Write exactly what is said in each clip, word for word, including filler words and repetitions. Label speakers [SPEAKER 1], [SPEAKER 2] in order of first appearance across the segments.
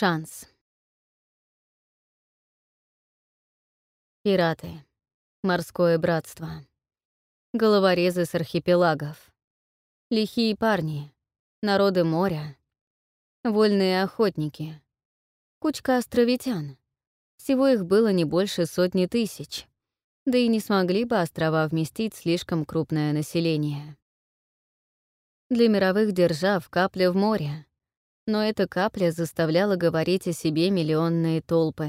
[SPEAKER 1] Шанс. Пираты. Морское братство. Головорезы с архипелагов. Лихие парни. Народы моря. Вольные охотники. Кучка островитян. Всего их было не больше сотни тысяч. Да и не смогли бы острова вместить слишком крупное население. Для мировых держав капля в море. Но эта капля заставляла говорить о себе миллионные толпы.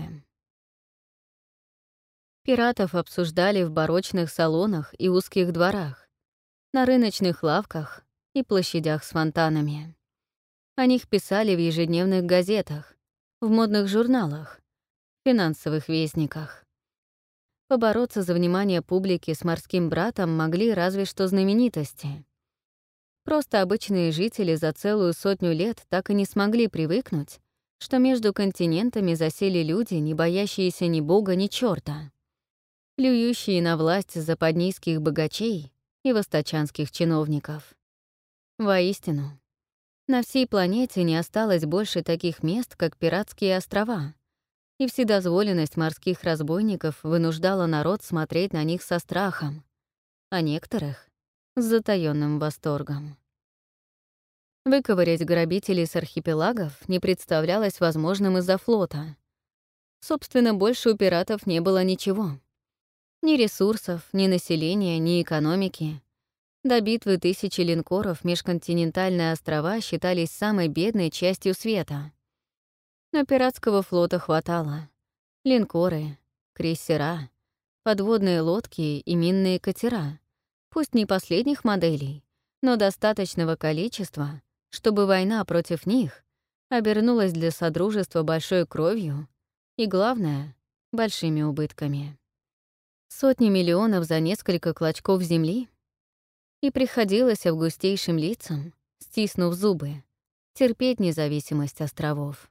[SPEAKER 1] Пиратов обсуждали в барочных салонах и узких дворах, на рыночных лавках и площадях с фонтанами. О них писали в ежедневных газетах, в модных журналах, финансовых вестниках. Побороться за внимание публики с морским братом могли разве что знаменитости. Просто обычные жители за целую сотню лет так и не смогли привыкнуть, что между континентами засели люди, не боящиеся ни бога, ни чёрта, плюющие на власть западнийских богачей и восточанских чиновников. Воистину, на всей планете не осталось больше таких мест, как пиратские острова, и вседозволенность морских разбойников вынуждала народ смотреть на них со страхом, а некоторых — с затаённым восторгом. Выковырять грабителей с архипелагов не представлялось возможным из-за флота. Собственно, больше у пиратов не было ничего. Ни ресурсов, ни населения, ни экономики. До битвы тысячи линкоров межконтинентальные острова считались самой бедной частью света. Но пиратского флота хватало. Линкоры, крейсера, подводные лодки и минные катера. Пусть не последних моделей, но достаточного количества, чтобы война против них обернулась для Содружества большой кровью и, главное, большими убытками. Сотни миллионов за несколько клочков земли, и приходилось августейшим лицам, стиснув зубы, терпеть независимость островов.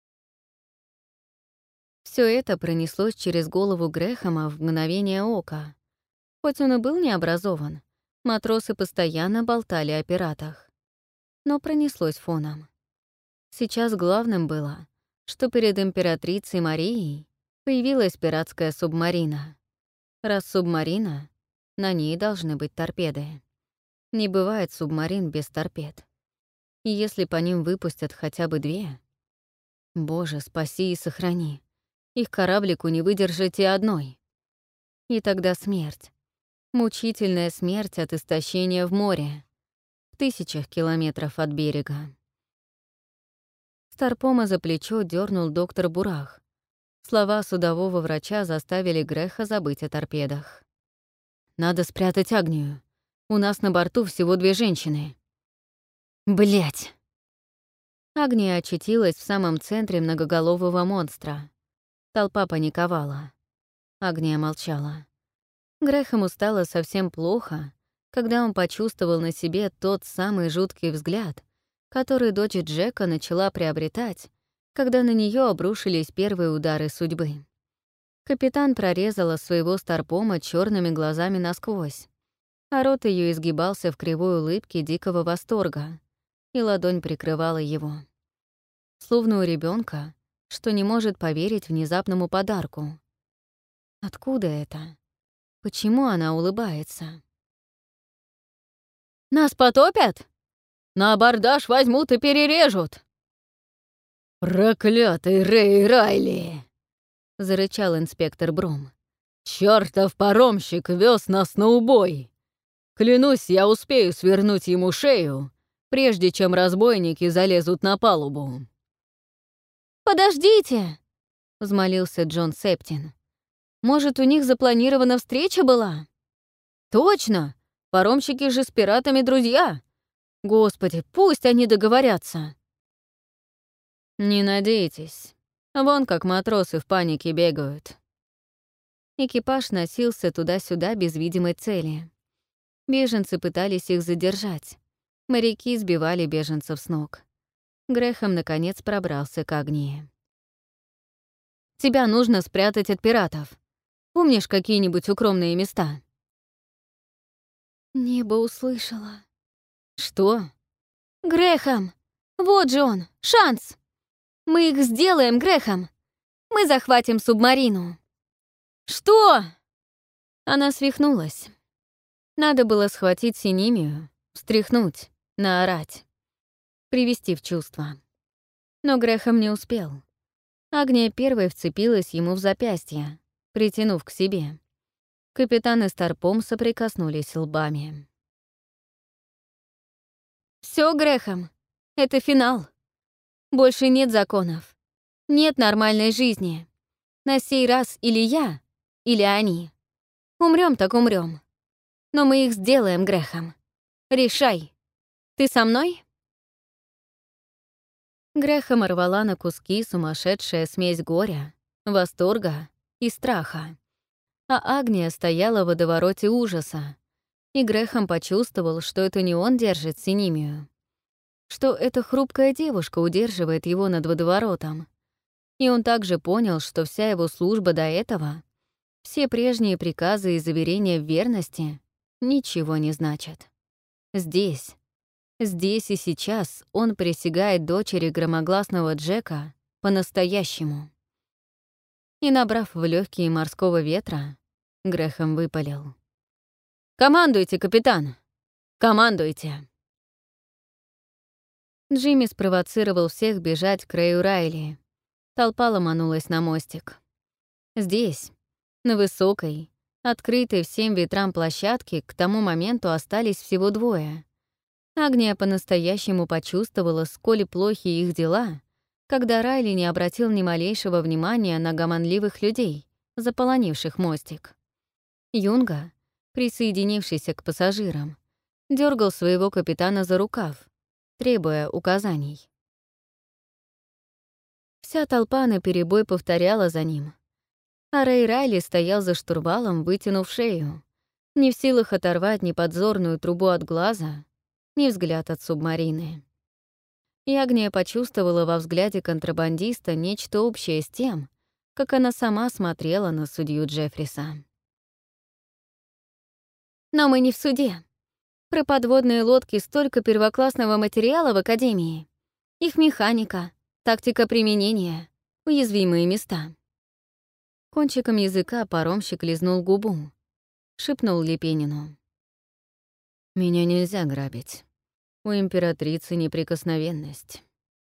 [SPEAKER 1] Все это пронеслось через голову Грэхэма в мгновение ока. Хоть он и был не образован, матросы постоянно болтали о пиратах. Но пронеслось фоном. Сейчас главным было, что перед императрицей Марией появилась пиратская субмарина. Раз субмарина, на ней должны быть торпеды. Не бывает субмарин без торпед. И если по ним выпустят хотя бы две... Боже, спаси и сохрани. Их кораблику не выдержать и одной. И тогда смерть. Мучительная смерть от истощения в море, в тысячах километров от берега. Старпома за плечо дернул доктор Бурах. Слова судового врача заставили Грэха забыть о торпедах. «Надо спрятать Агнию. У нас на борту всего две женщины». Блять! Агния очутилась в самом центре многоголового монстра. Толпа паниковала. Агния молчала. Грэхэму стало совсем плохо, когда он почувствовал на себе тот самый жуткий взгляд, который дочь Джека начала приобретать, когда на нее обрушились первые удары судьбы. Капитан прорезала своего старпома черными глазами насквозь, а рот ее изгибался в кривой улыбке дикого восторга, и ладонь прикрывала его. Словно у ребенка, что не может поверить внезапному подарку. Откуда это? Почему она улыбается? «Нас потопят? На абордаж возьмут и перережут!» «Проклятый Рэй Райли!» — зарычал инспектор Бром. «Чёртов паромщик вез нас на убой! Клянусь, я успею свернуть ему шею, прежде чем разбойники залезут на палубу». «Подождите!» — взмолился Джон Септин. «Может, у них запланирована встреча была?» «Точно! Паромщики же с пиратами друзья! Господи, пусть они договорятся!» «Не надейтесь. Вон как матросы в панике бегают». Экипаж носился туда-сюда без видимой цели. Беженцы пытались их задержать. Моряки сбивали беженцев с ног. Грэхэм, наконец, пробрался к Агнии. «Тебя нужно спрятать от пиратов. Помнишь какие-нибудь укромные места?» Небо услышала. «Что?» «Грэхэм! Вот же он! Шанс!» Мы их сделаем, Грэхэм! Мы захватим субмарину!» «Что?» Она свихнулась. Надо было схватить Синимию, встряхнуть, наорать, привести в чувство. Но Грэхэм не успел. Агния первой вцепилась ему в запястье, притянув к себе. Капитан и Старпом соприкоснулись лбами. «Всё, Грэхэм, это финал. Больше нет законов. Нет нормальной жизни. На сей раз или я, или они. Умрём так умрём. Но мы их сделаем, Грэхэм. Решай. Ты со мной?» Грэхэма рвала на куски сумасшедшая смесь горя, восторга и страха. А Агния стояла в водовороте ужаса, и Грэхэм почувствовал, что это не он держит Синимию, что эта хрупкая девушка удерживает его над водоворотом. И он также понял, что вся его служба до этого, все прежние приказы и заверения в верности ничего не значат. Здесь, здесь и сейчас он присягает дочери громогласного Джека по-настоящему. И, набрав в легкие морского ветра, Грэхэм выпалил: «Командуйте, капитан! Командуйте!» Джимми спровоцировал всех бежать к Рэю Райли. Толпа ломанулась на мостик. Здесь, на высокой, открытой всем ветрам площадке, к тому моменту остались всего двое. Агния по-настоящему почувствовала, сколь плохи их дела, когда Райли не обратил ни малейшего внимания на гомонливых людей, заполонивших мостик. Юнга, присоединившийся к пассажирам, дергал своего капитана за рукав, требуя указаний. Вся толпа наперебой повторяла за ним, а Рэй Райли стоял за штурвалом, вытянув шею, не в силах оторвать ни подзорную трубу от глаза, ни взгляд от субмарины. И Агния почувствовала во взгляде контрабандиста нечто общее с тем, как она сама смотрела на судью Джеффриса. «Но мы не в суде. Про подводные лодки столько первоклассного материала в Академии. Их механика, тактика применения, уязвимые места». Кончиком языка паромщик лизнул губу, шепнул Лепенину: «Меня нельзя грабить. У императрицы неприкосновенность».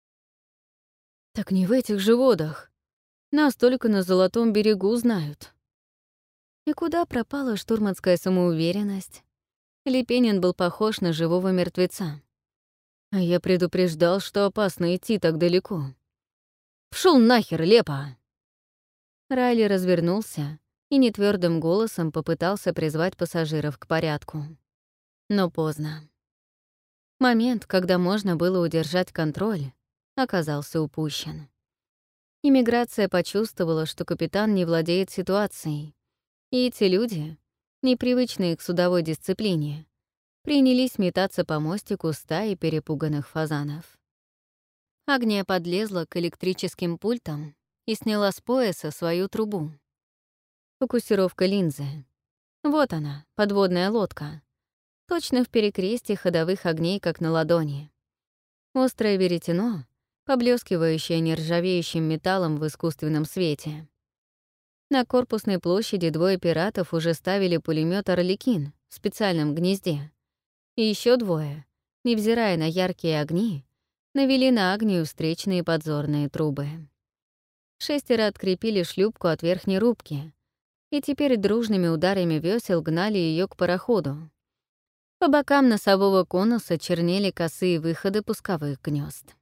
[SPEAKER 1] «Так не в этих же водах. Нас только на Золотом берегу знают». И куда пропала штурманская самоуверенность? Лепенин был похож на живого мертвеца. А я предупреждал, что опасно идти так далеко. «Пшёл нахер, Лепа!» Райли развернулся и нетвёрдым голосом попытался призвать пассажиров к порядку. Но поздно. Момент, когда можно было удержать контроль, оказался упущен. Иммиграция почувствовала, что капитан не владеет ситуацией, и эти люди, непривычные к судовой дисциплине, принялись метаться по мостику стаи перепуганных фазанов. Агния подлезла к электрическим пультам и сняла с пояса свою трубу. Фокусировка линзы. Вот она, подводная лодка. Точно в перекрестье ходовых огней, как на ладони. Острое веретено, поблескивающее нержавеющим металлом в искусственном свете. На корпусной площади двое пиратов уже ставили пулемет «Орликин» в специальном гнезде. И еще двое, невзирая на яркие огни, навели на Агнию встречные подзорные трубы. Шестеро открепили шлюпку от верхней рубки, и теперь дружными ударами весел гнали ее к пароходу. По бокам носового конуса чернели косые выходы пусковых гнезд.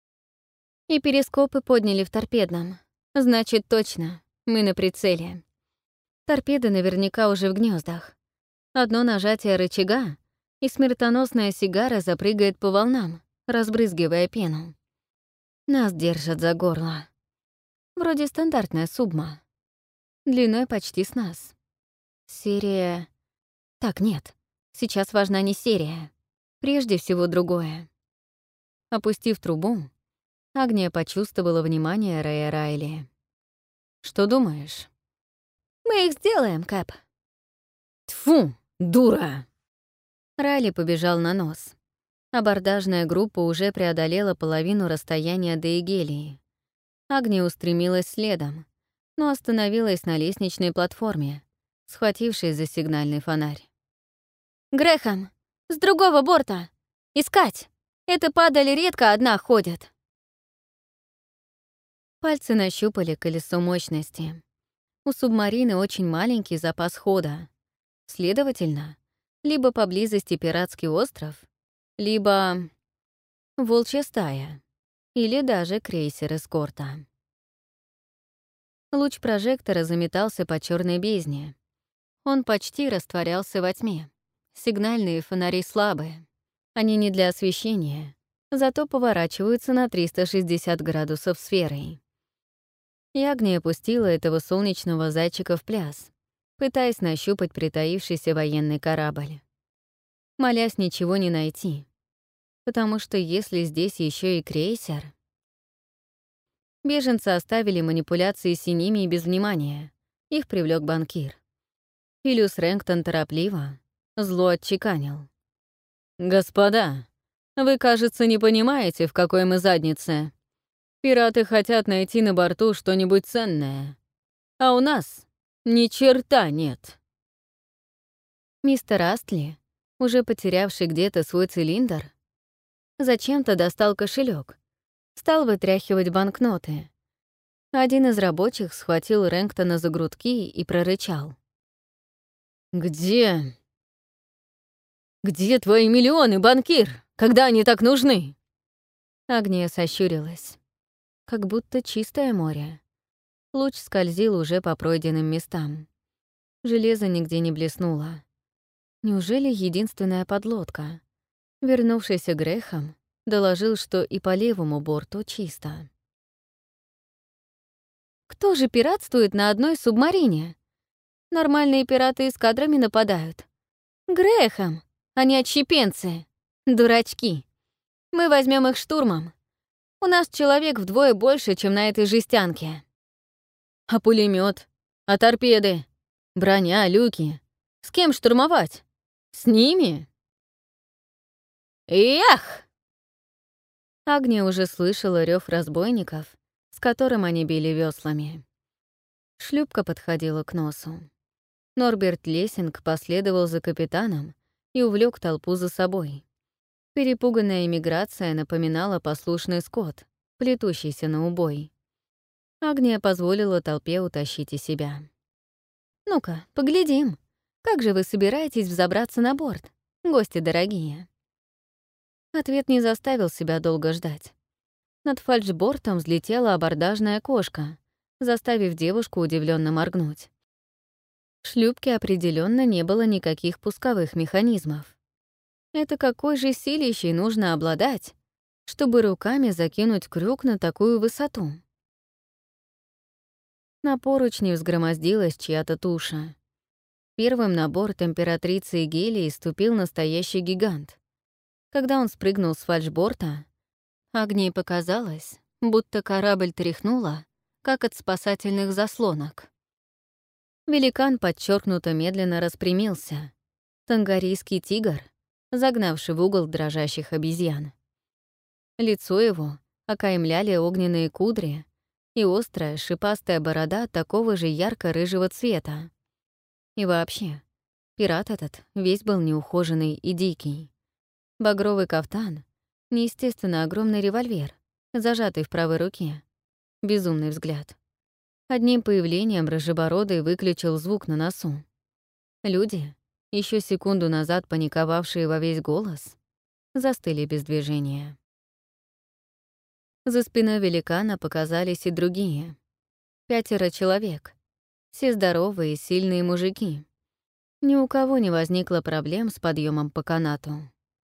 [SPEAKER 1] И перископы подняли в торпедном. Значит, точно, мы на прицеле. Торпеды наверняка уже в гнездах. Одно нажатие рычага, и смертоносная сигара запрыгает по волнам, разбрызгивая пену. Нас держат за горло. Вроде стандартная субма. Длиной почти с нас. Серия... Так, нет. Сейчас важна не серия. Прежде всего другое. Опустив трубу, Агния почувствовала внимание Рэя Райли. «Что думаешь?» «Мы их сделаем, Кэп». «Тьфу, дура!» Райли побежал на нос. Абордажная группа уже преодолела половину расстояния до Игелии. Агния устремилась следом, но остановилась на лестничной платформе, схватившись за сигнальный фонарь. «Грэхэм! С другого борта! Искать! Это падали редко одна ходят!» Пальцы нащупали колесо мощности. У субмарины очень маленький запас хода. Следовательно, либо поблизости пиратский остров, либо волчья стая, или даже крейсер эскорта. Луч прожектора заметался по черной бездне. Он почти растворялся во тьме. Сигнальные фонари слабые. Они не для освещения, зато поворачиваются на триста шестьдесят градусов сферой. И Агния пустила этого солнечного зайчика в пляс, пытаясь нащупать притаившийся военный корабль. Молясь ничего не найти, потому что если здесь еще и крейсер... Беженцы оставили манипуляции с ними без внимания. Их привлек банкир. Филиус Рэнктон торопливо, зло отчеканил. «Господа, вы, кажется, не понимаете, в какой мы заднице. Пираты хотят найти на борту что-нибудь ценное, а у нас ни черта нет». Мистер Астли, уже потерявший где-то свой цилиндр, зачем-то достал кошелек, стал вытряхивать банкноты. Один из рабочих схватил Рэнктона за грудки и прорычал. «Где? Где твои миллионы, банкир, когда они так нужны?» Агния сощурилась. Как будто чистое море. Луч скользил уже по пройденным местам. Железо нигде не блеснуло. Неужели единственная подлодка? Вернувшийся Грэхэм доложил, что и по левому борту чисто. «Кто же пиратствует на одной субмарине? Нормальные пираты эскадрами нападают. Грэхэм, они отщепенцы, дурачки. Мы возьмем их штурмом. У нас человек вдвое больше, чем на этой жестянке. А пулемет, а торпеды, броня, люки. С кем штурмовать? С ними?» «Ях!» Агния уже слышала рев разбойников, с которым они били веслами. Шлюпка подходила к носу. Норберт Лессинг последовал за капитаном и увлек толпу за собой. Перепуганная эмиграция напоминала послушный скот, плетущийся на убой. Агния позволила толпе утащить и себя. «Ну-ка, поглядим, как же вы собираетесь взобраться на борт, гости дорогие?» Ответ не заставил себя долго ждать. Над фальшбортом взлетела абордажная кошка, заставив девушку удивленно моргнуть. В шлюпке определенно не было никаких пусковых механизмов. Это какой же силищей нужно обладать, чтобы руками закинуть крюк на такую высоту? На поручни взгромоздилась чья-то туша. Первым на борт императрицы Гелии ступил настоящий гигант. Когда он спрыгнул с фальшборта, Агнии показалось, будто корабль тряхнуло, как от спасательных заслонок. Великан подчеркнуто медленно распрямился. Тангарийский тигр, загнавший в угол дрожащих обезьян. Лицо его окаймляли огненные кудри и острая шипастая борода такого же ярко-рыжего цвета. И вообще, пират этот весь был неухоженный и дикий. Багровый кафтан, неестественно огромный револьвер, зажатый в правой руке. Безумный взгляд. Одним появлением рыжебородый выключил звук на носу. Люди, еще секунду назад паниковавшие во весь голос, застыли без движения. За спиной великана показались и другие. Пятеро человек. Все здоровые и сильные мужики. Ни у кого не возникло проблем с подъемом по канату.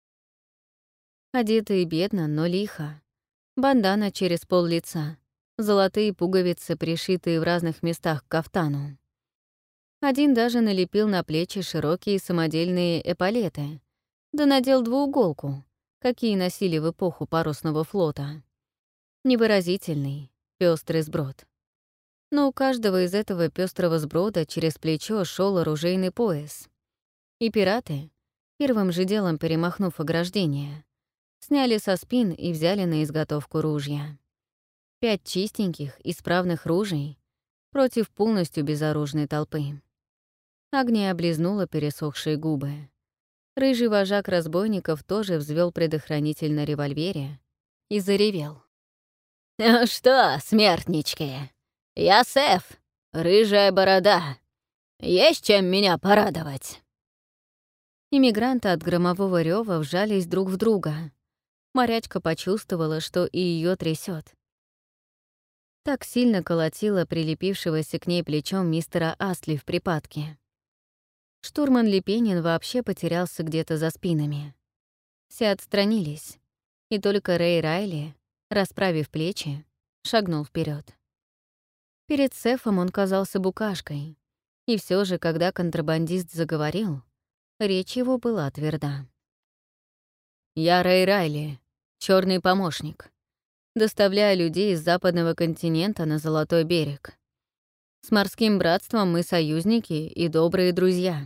[SPEAKER 1] Одетые бедно, но лихо. Бандана через пол лица. Золотые пуговицы, пришитые в разных местах к кафтану. Один даже налепил на плечи широкие самодельные эполеты, да надел двууголку, какие носили в эпоху парусного флота. Невыразительный, пёстрый сброд. Но у каждого из этого пёстрого сброда через плечо шел оружейный пояс. И пираты, первым же делом перемахнув ограждение, сняли со спин и взяли на изготовку ружья. Пять чистеньких, исправных ружей против полностью безоружной толпы. Агния облизнула пересохшие губы. Рыжий вожак разбойников тоже взвел предохранитель на револьвере и заревел. «Ну что, смертнички, я Сэф, рыжая борода. Есть чем меня порадовать?» Иммигранты от громового рёва вжались друг в друга. Морячка почувствовала, что и ее трясет. Так сильно колотила прилепившегося к ней плечом мистера Астли в припадке. Штурман Лепенин вообще потерялся где-то за спинами. Все отстранились, и только Рэй Райли, расправив плечи, шагнул вперед. Перед Сэфом он казался букашкой, и все же, когда контрабандист заговорил, речь его была тверда. «Я Рэй Райли, черный помощник. Доставляю людей из западного континента на Золотой берег. С морским братством мы союзники и добрые друзья».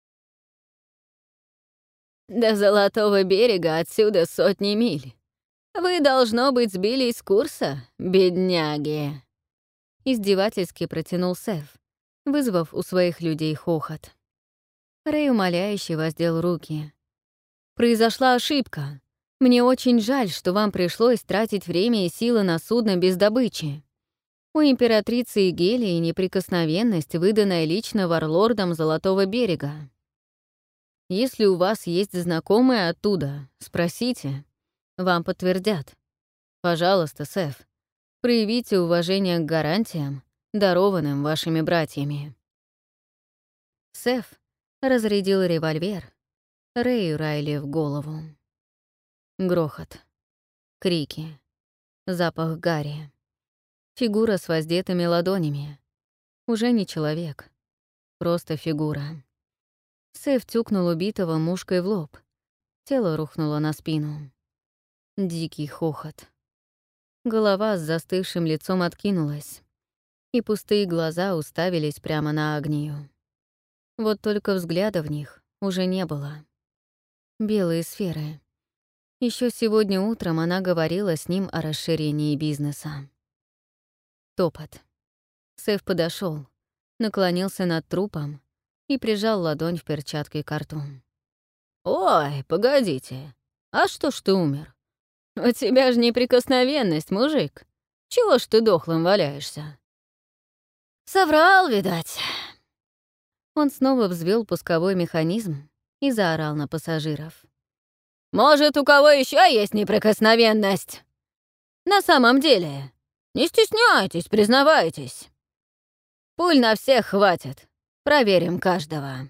[SPEAKER 1] «До Золотого берега отсюда сотни миль. Вы, должно быть, сбились с курса, бедняги!» Издевательски протянул Сэф, вызвав у своих людей хохот. Рэй умоляюще воздел руки. «Произошла ошибка. Мне очень жаль, что вам пришлось тратить время и силы на судно без добычи. У императрицы Игелии неприкосновенность, выданная лично варлордом Золотого берега. Если у вас есть знакомые оттуда, спросите. Вам подтвердят. Пожалуйста, Сэф, проявите уважение к гарантиям, дарованным вашими братьями». Сэф разрядил револьвер Рэю Райли в голову. Грохот, крики, запах гари, фигура с воздетыми ладонями. Уже не человек, просто фигура. Сэф тюкнул убитого мушкой в лоб. Тело рухнуло на спину. Дикий хохот. Голова с застывшим лицом откинулась, и пустые глаза уставились прямо на Агнию. Вот только взгляда в них уже не было. Белые сферы. Еще сегодня утром она говорила с ним о расширении бизнеса. Топот. Сэф подошел, наклонился над трупом и прижал ладонь в перчатке к рту. «Ой, погодите, а что ж ты умер? У тебя же неприкосновенность, мужик. Чего ж ты дохлым валяешься?» «Соврал, видать». Он снова взвел пусковой механизм и заорал на пассажиров. «Может, у кого еще есть неприкосновенность? На самом деле, не стесняйтесь, признавайтесь. Пуль на всех хватит. Проверим каждого».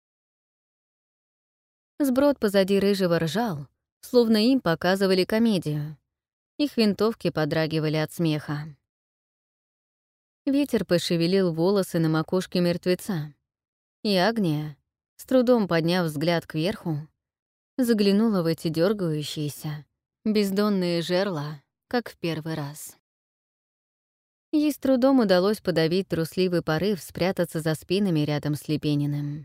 [SPEAKER 1] Сброд позади рыжего ржал, словно им показывали комедию. Их винтовки подрагивали от смеха. Ветер пошевелил волосы на макушке мертвеца, и Агния, с трудом подняв взгляд кверху, заглянула в эти дергающиеся, бездонные жерла, как в первый раз. Ей с трудом удалось подавить трусливый порыв спрятаться за спинами рядом с Лепениным.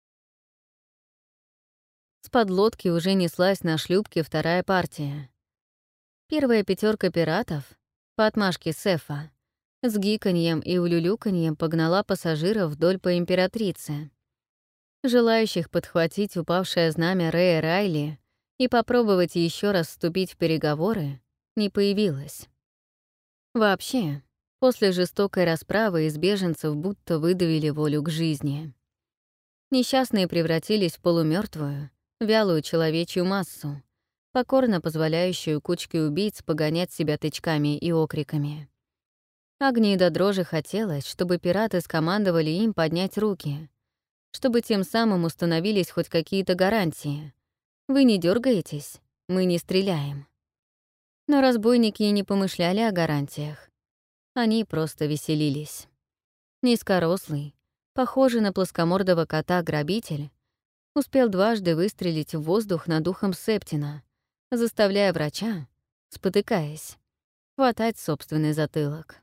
[SPEAKER 1] С подлодки уже неслась на шлюпке вторая партия. Первая пятерка пиратов, по отмашке Сэфа, с гиканьем и улюлюканьем погнала пассажиров вдоль по императрице. Желающих подхватить упавшее знамя Рэя Райли и попробовать еще раз вступить в переговоры не появилось. Вообще, после жестокой расправы из беженцев будто выдавили волю к жизни. Несчастные превратились в полумертвую, вялую человечью массу, покорно позволяющую кучке убийц погонять себя тычками и окриками. Агнии до дрожи хотелось, чтобы пираты скомандовали им поднять руки, чтобы тем самым установились хоть какие-то гарантии. Вы не дергаетесь, мы не стреляем. Но разбойники и не помышляли о гарантиях. Они просто веселились. Низкорослый, похожий на плоскомордого кота грабитель, успел дважды выстрелить в воздух над ухом Септина, заставляя врача, спотыкаясь, хватать собственный затылок.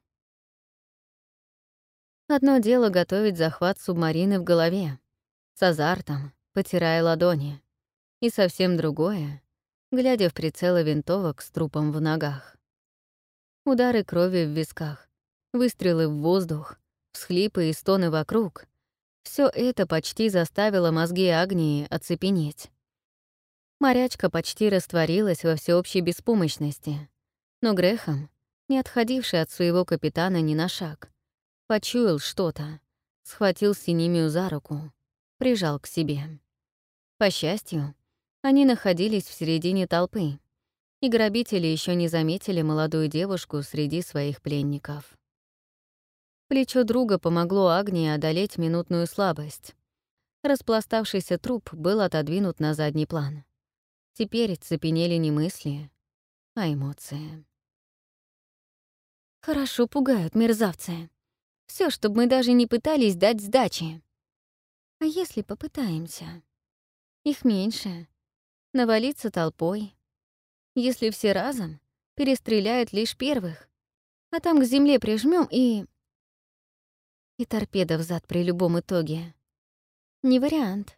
[SPEAKER 1] Одно дело готовить захват субмарины в голове, с азартом, потирая ладони, и совсем другое, глядя в прицелы винтовок с трупом в ногах. Удары крови в висках, выстрелы в воздух, всхлипы и стоны вокруг — все это почти заставило мозги Агнии оцепенеть. Морячка почти растворилась во всеобщей беспомощности, но Грэхэм, не отходивший от своего капитана ни на шаг, почуял что-то, схватил Синемию за руку, прижал к себе. По счастью, они находились в середине толпы, и грабители еще не заметили молодую девушку среди своих пленников. Плечо друга помогло Агнии одолеть минутную слабость. Распластавшийся труп был отодвинут на задний план. Теперь цепенели не мысли, а эмоции. «Хорошо пугают мерзавцы. Все, чтобы мы даже не пытались дать сдачи. А если попытаемся? Их меньше. Навалиться толпой. Если все разом, перестреляют лишь первых, а там к земле прижмем и... И торпеда взад при любом итоге. Не вариант».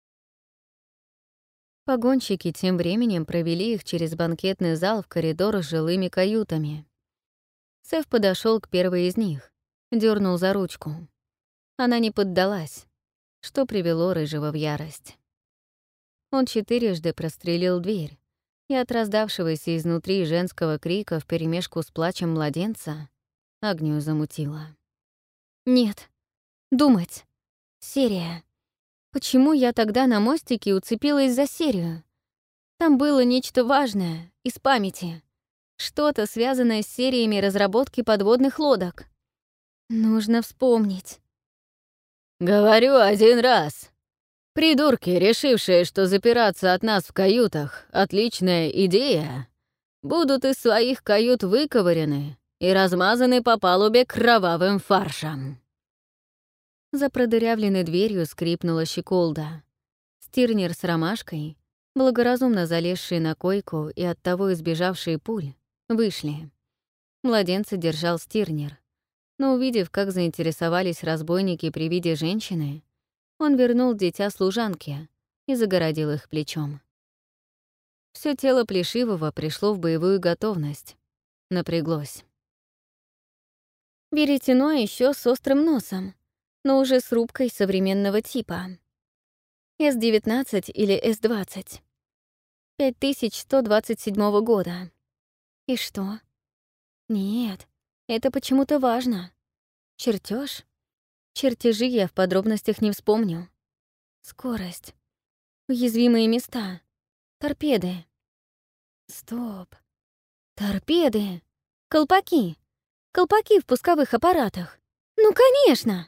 [SPEAKER 1] Погонщики тем временем провели их через банкетный зал в коридор с жилыми каютами. Сэф подошел к первой из них, дернул за ручку. Она не поддалась, что привело Рыжего в ярость. Он четырежды прострелил дверь, и от раздавшегося изнутри женского крика вперемешку с плачем младенца Агнию замутило. «Нет, думать. Серия. Почему я тогда на мостике уцепилась за серию? Там было нечто важное, из памяти. Что-то, связанное с сериями разработки подводных лодок. Нужно вспомнить».
[SPEAKER 2] «Говорю один раз. Придурки, решившие, что запираться от нас в каютах — отличная идея, будут из своих кают выковырены и размазаны по палубе кровавым фаршем».
[SPEAKER 1] За продырявленной дверью скрипнула щеколда. Стирнер с Ромашкой, благоразумно залезшие на койку и оттого избежавшие пуль, вышли. Младенца держал Стирнер, но, увидев, как заинтересовались разбойники при виде женщины, он вернул дитя служанке и загородил их плечом. Всё тело Плешивого пришло в боевую готовность. Напряглось. Веретено еще с острым носом, но уже с рубкой современного типа. эс девятнадцать или эс двадцать. пять тысяч сто двадцать седьмого года. И что? Нет, это почему-то важно. Чертеж? Чертежи я в подробностях не вспомню. Скорость. Уязвимые места. Торпеды. Стоп. Торпеды. Колпаки. Колпаки в пусковых аппаратах. Ну, конечно!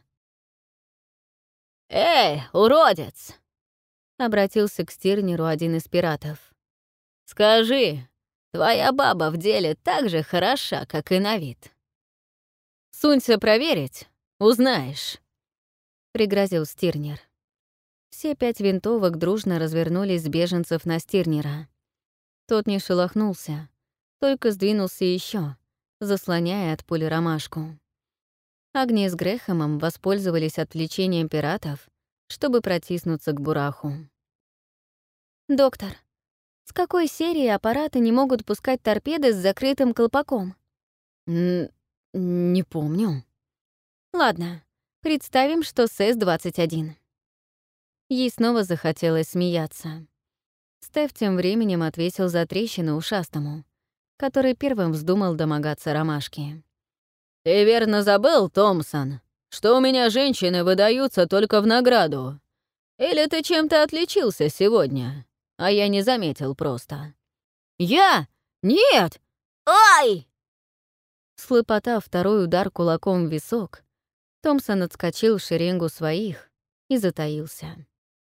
[SPEAKER 2] «Эй, уродец!»
[SPEAKER 1] — обратился к Стирнеру один из пиратов.
[SPEAKER 2] «Скажи, твоя баба в деле так же хороша, как и на вид? Сунься проверить, узнаешь», — пригрозил Стирнер.
[SPEAKER 1] Все пять винтовок дружно развернулись с беженцев на Стирнера. Тот не шелохнулся, только сдвинулся еще, заслоняя от пули Ромашку. Агния с Грэхэмом воспользовались отвлечением пиратов, чтобы протиснуться к Бураху. «Доктор, с какой серии аппараты не могут пускать торпеды с закрытым колпаком?»
[SPEAKER 2] Н «Не помню».
[SPEAKER 1] «Ладно, представим, что с эс двадцать один». Ей снова захотелось смеяться. Стеф тем временем отвесил за трещину ушастому, который первым вздумал домогаться Ромашки.
[SPEAKER 2] «Ты верно забыл, Томпсон, что у меня женщины выдаются только в награду? Или ты чем-то отличился сегодня, а я не заметил просто?» «Я? Нет! Ай!»
[SPEAKER 1] Схлопотав второй удар кулаком в висок, Томпсон отскочил в шеренгу своих и затаился.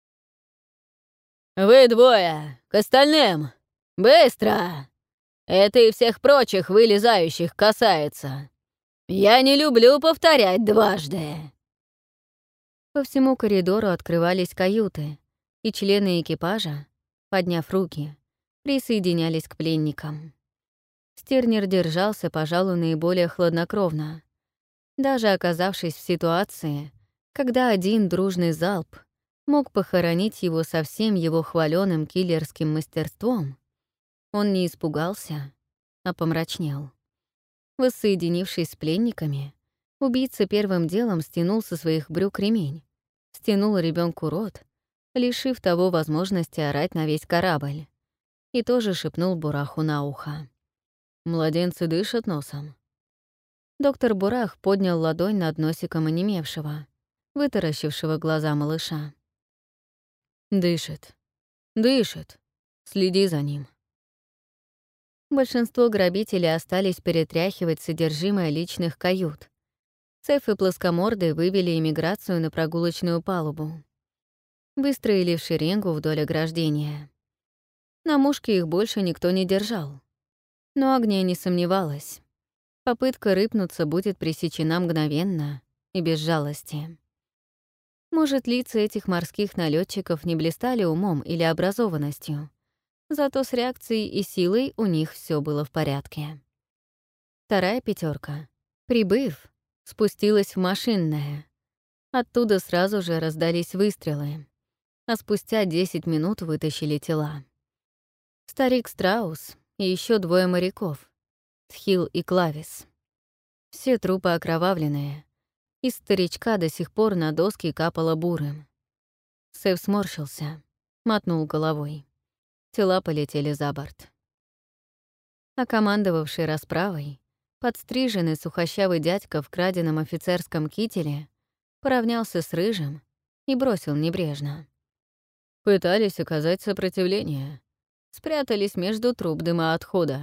[SPEAKER 2] «Вы двое, к остальным! Быстро! Это и всех прочих вылезающих касается. Я не люблю повторять дважды».
[SPEAKER 1] По всему коридору открывались каюты, и члены экипажа, подняв руки, присоединялись к пленникам. Стернер держался, пожалуй, наиболее хладнокровно. Даже оказавшись в ситуации, когда один дружный залп мог похоронить его со всем его хвалёным киллерским мастерством, он не испугался, а помрачнел. Воссоединившись с пленниками, убийца первым делом стянул со своих брюк ремень, стянул ребенку рот, лишив того возможности орать на весь корабль, и тоже шепнул Бураху на ухо. «Младенцы дышат носом». Доктор Бурах поднял ладонь над носиком онемевшего, вытаращившего глаза малыша. «Дышит. Дышит. Следи за ним». Большинство грабителей остались перетряхивать содержимое личных кают. Цеф и плоскоморды вывели иммиграцию на прогулочную палубу. Выстроили в шеренгу вдоль ограждения. На мушке их больше никто не держал. Но Агния не сомневалась. Попытка рыпнуться будет пресечена мгновенно и без жалости. Может, лица этих морских налетчиков не блистали умом или образованностью, зато с реакцией и силой у них все было в порядке. Вторая пятерка, прибыв, спустилась в машинное. Оттуда сразу же раздались выстрелы, а спустя десять минут вытащили тела. Старик Страус и еще двое моряков, Тхил и Клавис. Все трупы окровавленные. Из старичка до сих пор на доски капало бурым. Сэв сморщился, мотнул головой. Тела полетели за борт. А командовавший расправой, подстриженный сухощавый дядька в краденом офицерском кителе, поравнялся с Рыжим и бросил небрежно. Пытались оказать сопротивление. Спрятались между труб дымоотхода.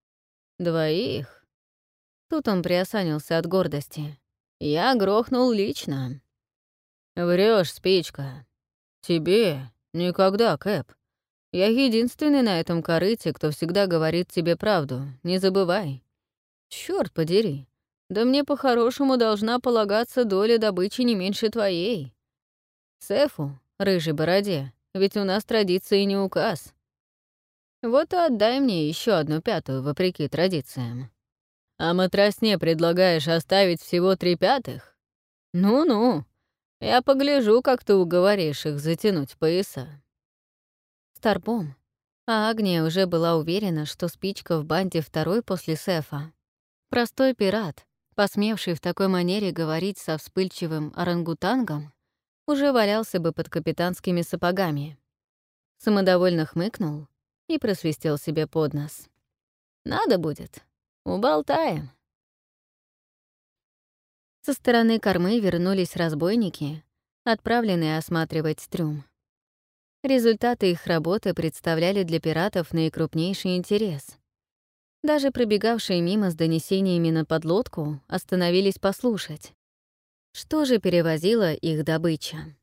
[SPEAKER 1] Двоих. Тут он приосанился от гордости. Я грохнул лично. Врешь, спичка. Тебе никогда, Кэп. Я единственный на этом корыте, кто всегда говорит тебе правду. Не забывай. Черт подери. Да мне по-хорошему должна полагаться доля добычи не меньше твоей. Сефу, рыжей бороде, ведь у нас традиции не указ. Вот и отдай мне еще одну пятую, вопреки традициям. А матросне предлагаешь оставить всего три пятых? Ну-ну, я погляжу, как ты уговоришь их затянуть пояса. Старпом, а Агния уже была уверена, что спичка в банде второй после Сефа. Простой пират, посмевший в такой манере говорить со вспыльчивым орангутангом, уже валялся бы под капитанскими сапогами. Самодовольно хмыкнул и просвистел себе под нос. «Надо будет. Уболтаем». Со стороны кормы вернулись разбойники, отправленные осматривать трюм. Результаты их работы представляли для пиратов наикрупнейший интерес. Даже пробегавшие мимо с донесениями на подлодку остановились послушать, что же перевозила их добыча.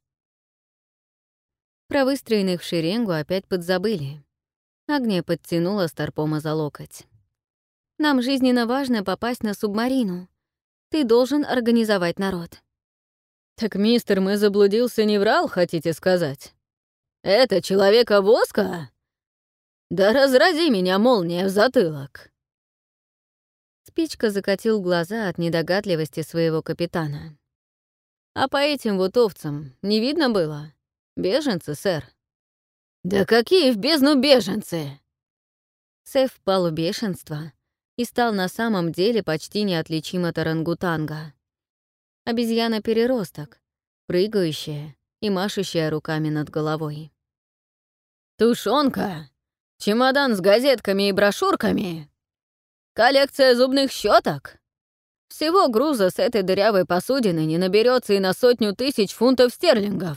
[SPEAKER 1] Про выстроенных в шеренгу опять подзабыли. Агния подтянула Старпома за локоть. «Нам жизненно важно попасть на субмарину. Ты должен организовать народ». «Так, мистер, мы заблудился, не врал, хотите сказать? Это человека-воска? Да разрази меня молния в затылок!» Спичка закатил глаза от недогадливости своего капитана. «А по этим вот овцам не видно было? Беженцы, сэр». «Да какие в бездну беженцы!» Сэф впал в бешенство и стал на самом деле почти неотличим от орангутанга. Обезьяна-переросток, прыгающая и машущая руками над головой. «Тушёнка, чемодан с газетками и брошюрками, коллекция зубных щеток. Всего груза с этой дырявой посудины не наберется и на сотню тысяч фунтов стерлингов.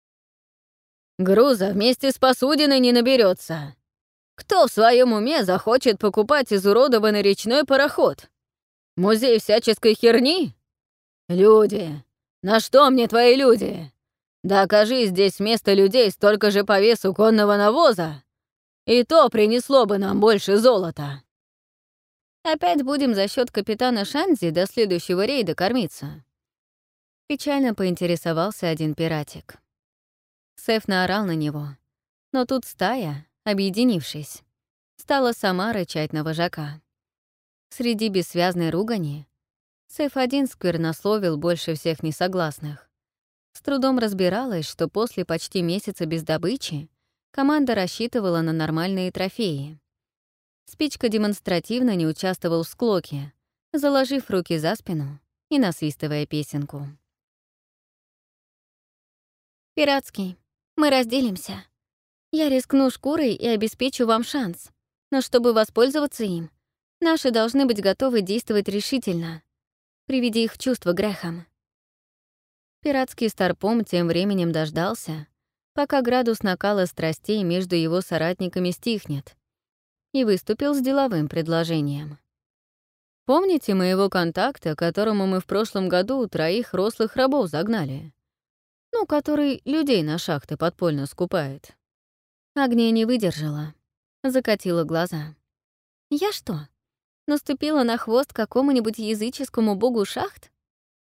[SPEAKER 1] Груза вместе с посудиной не наберется. Кто в своем уме захочет покупать изуродованный речной пароход? Музей всяческой херни? Люди! На что мне твои люди? Да окажись здесь вместо людей столько же по весу конного навоза, и то принесло бы нам больше золота. Опять будем за счет капитана Шанзи до следующего рейда кормиться?» Печально поинтересовался один пиратик. Сэф наорал на него, но тут стая, объединившись, стала сама рычать на вожака. Среди бессвязной ругани Сэф один сквернословил больше всех несогласных. С трудом разбиралась, что после почти месяца без добычи команда рассчитывала на нормальные трофеи. Спичка демонстративно не участвовал в склоке, заложив руки за спину и насвистывая песенку. «Пиратский, мы разделимся. Я рискну шкурой и обеспечу вам шанс. Но чтобы воспользоваться им, наши должны быть готовы действовать решительно. Приведи их в чувство, Грэхэм». Пиратский старпом тем временем дождался, пока градус накала страстей между его соратниками стихнет, и выступил с деловым предложением. «Помните моего контакта, которому мы в прошлом году троих рослых рабов загнали? Ну, который людей на шахты подпольно скупает?» Агния не выдержала, закатила глаза. «Я что, наступила на хвост какому-нибудь языческому богу шахт?»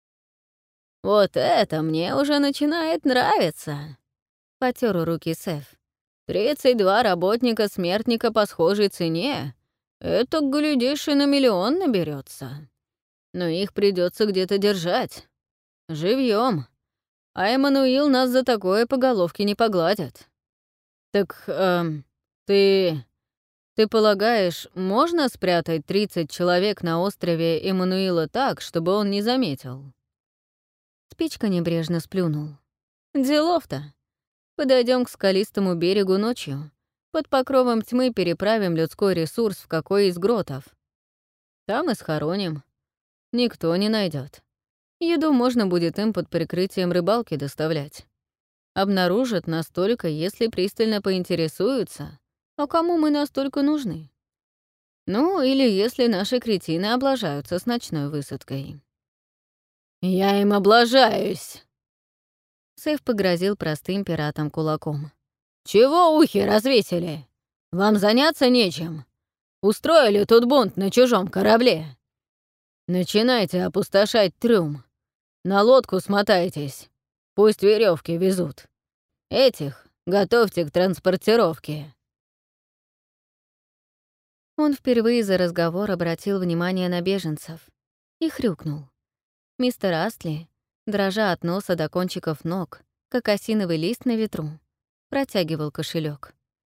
[SPEAKER 1] «Вот это мне уже начинает нравиться», — потер руки Сеф. «Тридцать два работника-смертника по схожей цене. Это, глядишь, и на миллион наберется. Но их придется где-то держать. Живьем. А Эммануил нас за такое по головке не погладит. Так, эм, ты... ты полагаешь, можно спрятать тридцать человек на острове Эммануила так, чтобы он не заметил?» Спичка небрежно сплюнул. «Делов-то. Подойдем к скалистому берегу ночью. Под покровом тьмы переправим людской ресурс в какой из гротов. Там и схороним. Никто не найдет. Еду можно будет им под прикрытием рыбалки доставлять. Обнаружат нас только, если пристально поинтересуются, а кому мы настолько нужны. Ну, или если наши кретины облажаются с ночной высадкой». «Я им облажаюсь!» Сэф погрозил простым пиратам кулаком. «Чего ухи развесили? Вам заняться нечем. Устроили тут бунт на чужом корабле. Начинайте опустошать трюм. На лодку смотайтесь. Пусть веревки везут. Этих готовьте к транспортировке». Он впервые за разговор обратил внимание на беженцев и хрюкнул. Мистер Астли, дрожа от носа до кончиков ног, как осиновый лист на ветру, протягивал кошелек.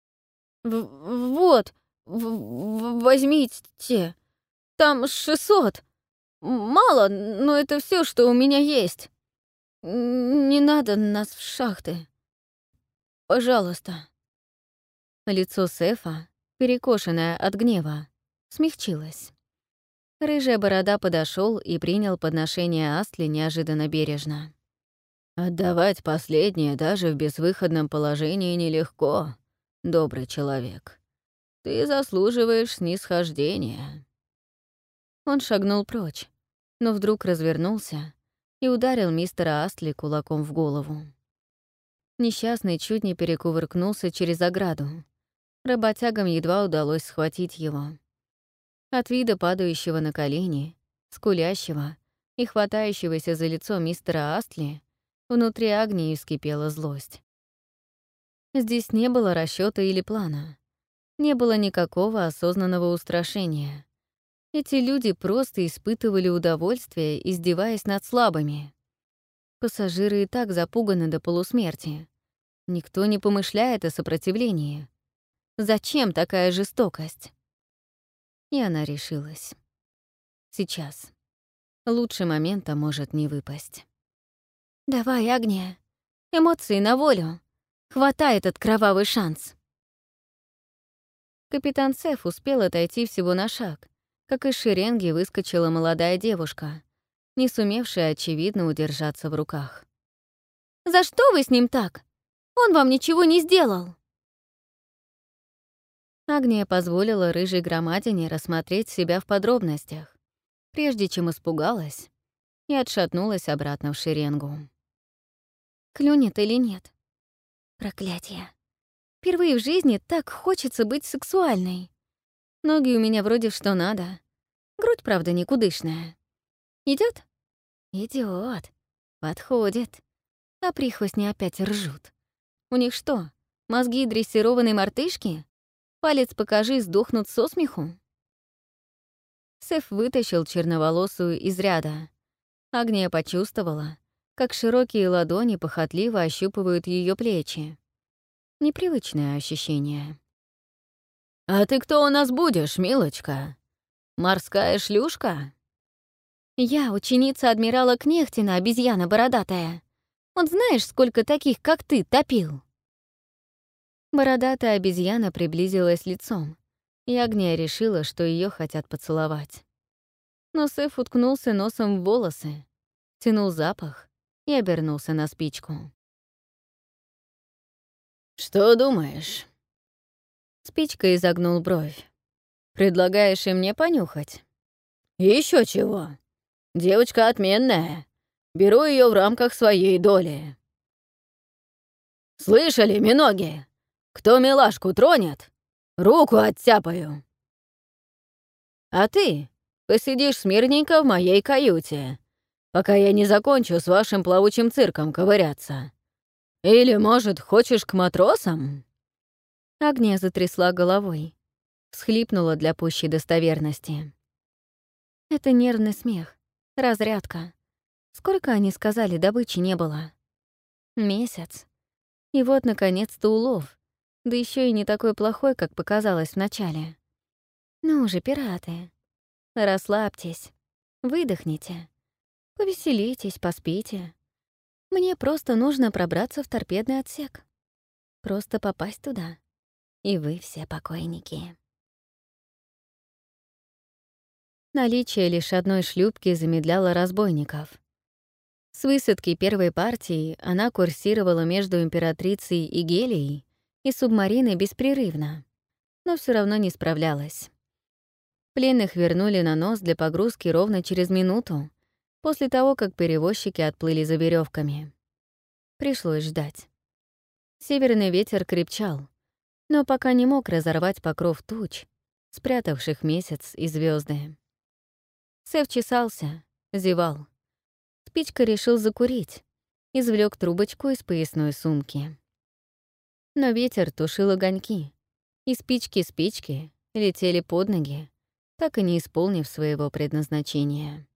[SPEAKER 1] «Вот, в- возьмите. Там шестьсот. Мало, но это все, что у меня есть. Не надо нас в шахты. Пожалуйста». Лицо Сефа, перекошенное от гнева, смягчилось. Рыжая борода подошел и принял подношение Астли неожиданно бережно. «Отдавать последнее даже в безвыходном положении нелегко, добрый человек. Ты заслуживаешь снисхождения». Он шагнул прочь, но вдруг развернулся и ударил мистера Астли кулаком в голову. Несчастный чуть не перекувыркнулся через ограду. Работягам едва удалось схватить его. От вида падающего на колени, скулящего и хватающегося за лицо мистера Астли внутри Агнии вскипела злость. Здесь не было расчёта или плана. Не было никакого осознанного устрашения. Эти люди просто испытывали удовольствие, издеваясь над слабыми. Пассажиры и так запуганы до полусмерти. Никто не помышляет о сопротивлении. Зачем такая жестокость? И она решилась. Сейчас. Лучше момента может не выпасть. «Давай, Агния. Эмоции на волю. Хватай этот кровавый шанс». Капитан Сеф успел отойти всего на шаг, как из шеренги выскочила молодая девушка, не сумевшая, очевидно, удержаться в руках. «За что вы с ним так? Он вам ничего не сделал!» Агния позволила рыжей громадине рассмотреть себя в подробностях, прежде чем испугалась и отшатнулась обратно в шеренгу. Клюнет или нет? Проклятие. Впервые в жизни так хочется быть сексуальной. Ноги у меня вроде что надо. Грудь, правда, никудышная. Идёт? Идёт. Подходит. А прихвостни опять ржут. У них что, мозги дрессированной мартышки? Палец покажи, сдохнут со смеху. Сеф вытащил черноволосую из ряда. Агния почувствовала, как широкие ладони похотливо ощупывают ее плечи. Непривычное ощущение. «А ты кто у нас будешь, милочка? Морская шлюшка?» Я ученица адмирала Кнехтина, обезьяна бородатая. Он знаешь, сколько таких, как ты, топил?» Бородатая обезьяна приблизилась лицом, и Агния решила, что ее хотят поцеловать. Но Сэф уткнулся носом в волосы, тянул запах и обернулся на спичку.
[SPEAKER 2] «Что думаешь?»
[SPEAKER 1] Спичка изогнул бровь.
[SPEAKER 2] «Предлагаешь и мне понюхать?» «Еще чего. Девочка отменная. Беру ее в рамках своей доли». «Слышали, миноги? Кто милашку тронет, руку оттяпаю. А ты посидишь смирненько в моей каюте, пока я не закончу с вашим плавучим цирком ковыряться. Или, может, хочешь к матросам?»
[SPEAKER 1] Агния затрясла головой, всхлипнула для пущей достоверности. Это нервный смех, разрядка. Сколько они сказали, добычи не было? Месяц. И вот, наконец-то, улов. Да еще и не такой плохой, как показалось вначале. Ну же, пираты, расслабьтесь, выдохните, повеселитесь, поспите. Мне просто нужно пробраться в торпедный отсек. Просто попасть туда. И вы все покойники. Наличие лишь одной шлюпки замедляло разбойников. С высадки первой партии она курсировала между императрицей и Гелией и субмариной беспрерывно, но все равно не справлялась. Пленных вернули на нос для погрузки ровно через минуту, после того, как перевозчики отплыли за веревками. Пришлось ждать. Северный ветер крепчал, но пока не мог разорвать покров туч, спрятавших месяц и звезды. Сэф чесался, зевал. Спичка решил закурить, извлек трубочку из поясной сумки. Но ветер тушил огоньки, и спички-спички летели под ноги, так и не исполнив своего предназначения.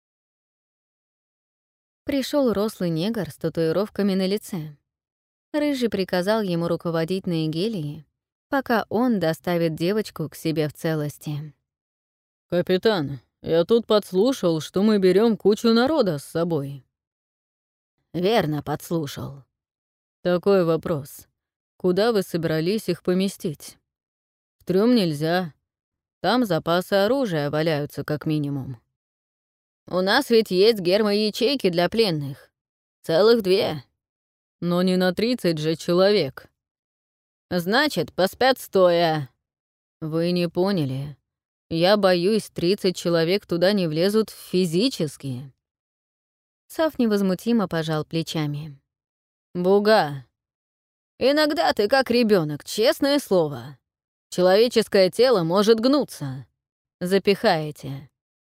[SPEAKER 1] Пришел рослый негр с татуировками на лице. Рыжий приказал ему руководить на Эгелии, пока он доставит девочку к себе в целости.
[SPEAKER 2] «Капитан, я тут подслушал, что мы берем кучу народа с собой». «Верно подслушал». «Такой вопрос. Куда вы собрались их поместить?» «В трюм нельзя. Там запасы оружия валяются как минимум». «У нас ведь есть гермоячейки для пленных. Целых две». «Но не на тридцать же человек». «Значит, поспят стоя». «Вы не поняли. Я боюсь, тридцать человек туда не влезут физически».
[SPEAKER 1] Саф невозмутимо пожал плечами.
[SPEAKER 2] «Буга, иногда ты как ребенок, честное слово. Человеческое тело может гнуться. Запихаете».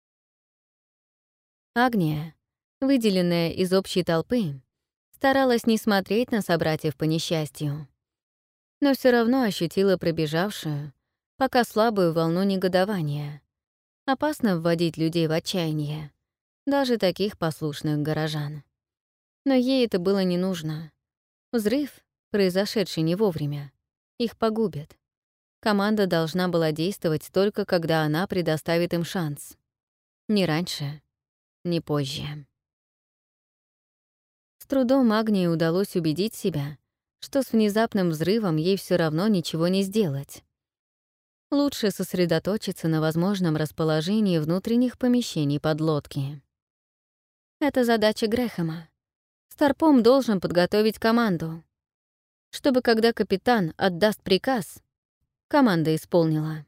[SPEAKER 1] Агния, выделенная из общей толпы, старалась не смотреть на собратьев по несчастью, но все равно ощутила пробежавшую, пока слабую волну негодования. Опасно вводить людей в отчаяние, даже таких послушных горожан. Но ей это было не нужно. Взрыв, произошедший не вовремя, их погубит. Команда должна была действовать только когда она предоставит им шанс. Ни раньше, ни позже. С трудом Агнии удалось убедить себя, что с внезапным взрывом ей все равно ничего не сделать. Лучше сосредоточиться на возможном расположении внутренних помещений подлодки. Это задача Грэхэма. Старпом должен подготовить команду, чтобы, когда капитан отдаст приказ, команда исполнила.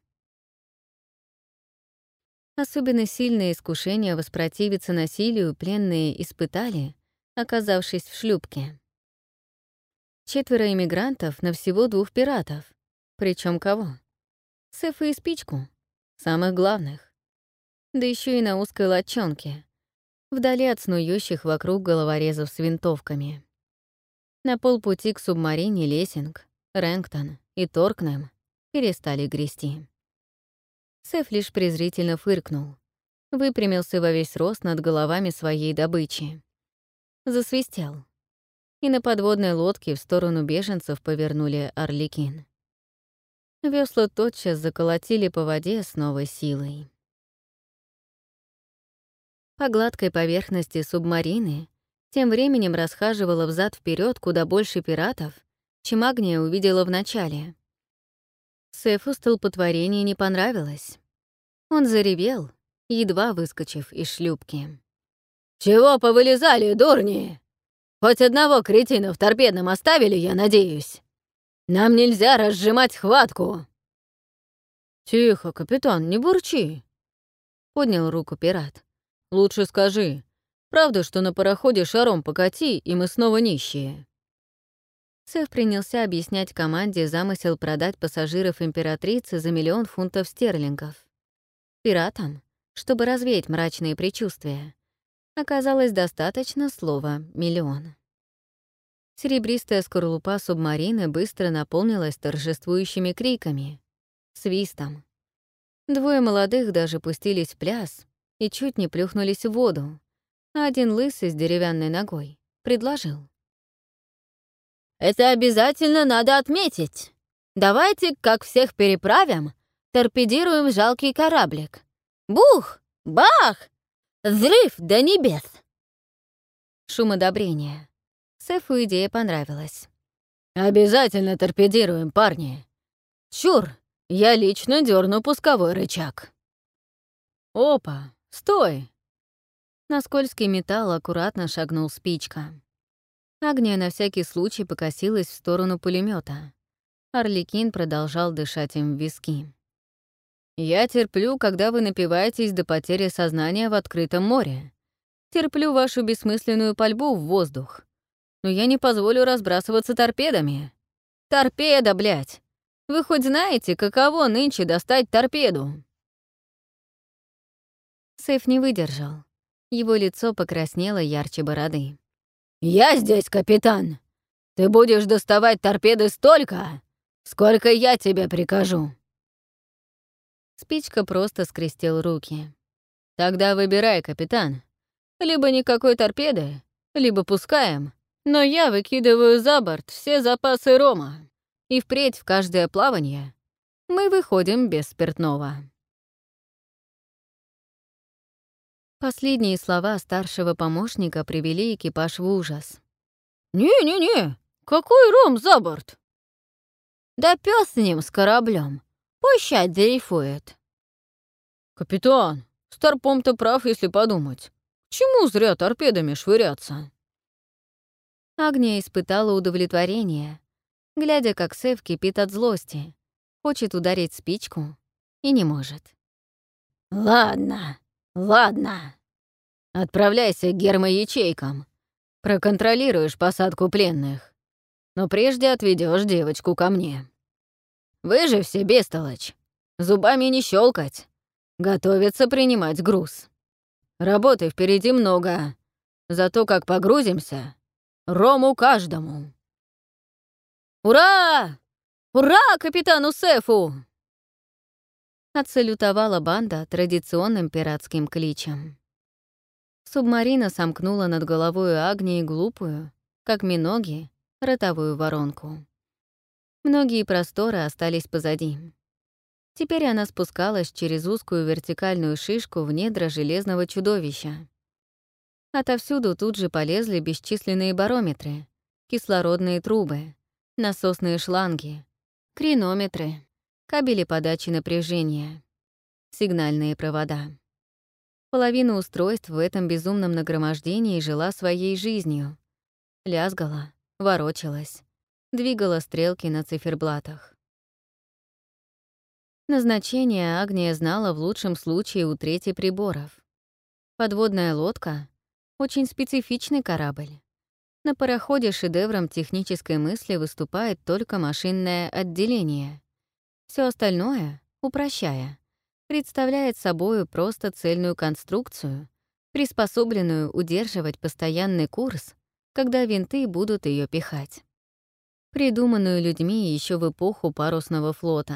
[SPEAKER 1] Особенно сильное искушение воспротивиться насилию пленные испытали, оказавшись в шлюпке. Четверо иммигрантов на всего двух пиратов. Причем кого? Сэфа и Спичку, самых главных. Да еще и на узкой лодчонке, вдали от снующих вокруг головорезов с винтовками. На полпути к субмарине Лессинг, Рэнктон и Торкнем перестали грести. Сэф лишь презрительно фыркнул, выпрямился во весь рост над головами своей добычи. Засвистел. И на подводной лодке в сторону беженцев повернули Орликин. Весла тотчас заколотили по воде с новой силой. По гладкой поверхности субмарины тем временем расхаживало взад вперед куда больше пиратов, чем Агния увидела вначале. Сефу столпотворение не понравилось. Он заревел, едва выскочив из шлюпки.
[SPEAKER 2] «Чего повылезали, дурни? Хоть одного кретина в торпедном оставили, я надеюсь. Нам нельзя разжимать хватку!»
[SPEAKER 1] «Тихо, капитан, не бурчи!» — поднял руку пират. «Лучше скажи, правда, что на пароходе шаром покати, и мы снова нищие?» Сеф принялся объяснять команде замысел продать пассажиров императрицы за миллион фунтов стерлингов. Пиратам, чтобы развеять мрачные предчувствия, оказалось достаточно слова «миллион». Серебристая скорлупа субмарины быстро наполнилась торжествующими криками, свистом. Двое молодых даже пустились в пляс и чуть не плюхнулись в воду, а один лысый с деревянной ногой предложил.
[SPEAKER 2] «Это обязательно надо отметить. Давайте, как всех переправим, торпедируем жалкий кораблик. Бух! Бах! Взрыв до небес!»
[SPEAKER 1] Шум одобрения. Сефу идея понравилась.
[SPEAKER 2] «Обязательно торпедируем, парни. Чур, я лично дерну пусковой рычаг».
[SPEAKER 1] «Опа, стой!» На скользкий металл аккуратно шагнул спичка. Агния на всякий случай покосилась в сторону пулемета. Арлекин продолжал дышать им в виски. «Я терплю, когда вы напиваетесь до потери сознания в открытом море. Терплю вашу бессмысленную пальбу в воздух. Но я не позволю разбрасываться торпедами. Торпеда, блядь! Вы хоть знаете, каково нынче достать торпеду?» Сейф не выдержал. Его лицо покраснело ярче бороды.
[SPEAKER 2] «Я здесь, капитан. Ты будешь доставать торпеды столько, сколько я тебе прикажу».
[SPEAKER 1] Спичка просто скрестил руки. «Тогда выбирай, капитан. Либо никакой торпеды, либо пускаем, но я выкидываю за борт все запасы рома, и впредь в каждое плавание мы выходим без спиртного». Последние слова старшего помощника привели экипаж в ужас.
[SPEAKER 2] «Не-не-не, какой ром за борт?» «Да пёс с ним, с кораблем. Пущай дрейфует».
[SPEAKER 1] «Капитан, Старпом-то прав, если подумать. К чему зря торпедами швыряться?» Агния испытала удовлетворение, глядя, как Сеф кипит от злости, хочет ударить спичку и не может.
[SPEAKER 2] «Ладно, ладно. Отправляйся к гермоячейкам. Проконтролируешь посадку пленных. Но прежде отведешь девочку ко мне. Вы же все бестолочь. Зубами не щелкать. Готовиться принимать груз. Работы впереди много. Зато как погрузимся, рому каждому».
[SPEAKER 1] «Ура! Ура капитану Сефу!» Отсалютовала банда традиционным пиратским кличем. Субмарина сомкнула над головой Агнии глупую, как миноги, ротовую воронку. Многие просторы остались позади. Теперь она спускалась через узкую вертикальную шишку в недра железного чудовища. Отовсюду тут же полезли бесчисленные барометры, кислородные трубы, насосные шланги, кренометры, кабели подачи напряжения, сигнальные провода. Половина устройств в этом безумном нагромождении жила своей жизнью. Лязгала, ворочалась, двигала стрелки на циферблатах. Назначение Агния знала в лучшем случае у трети приборов. Подводная лодка — очень специфичный корабль. На пароходе шедевром технической мысли выступает только машинное отделение. Все остальное, упрощая, представляет собою просто цельную конструкцию, приспособленную удерживать постоянный курс, когда винты будут ее пихать. Придуманную людьми еще в эпоху парусного флота.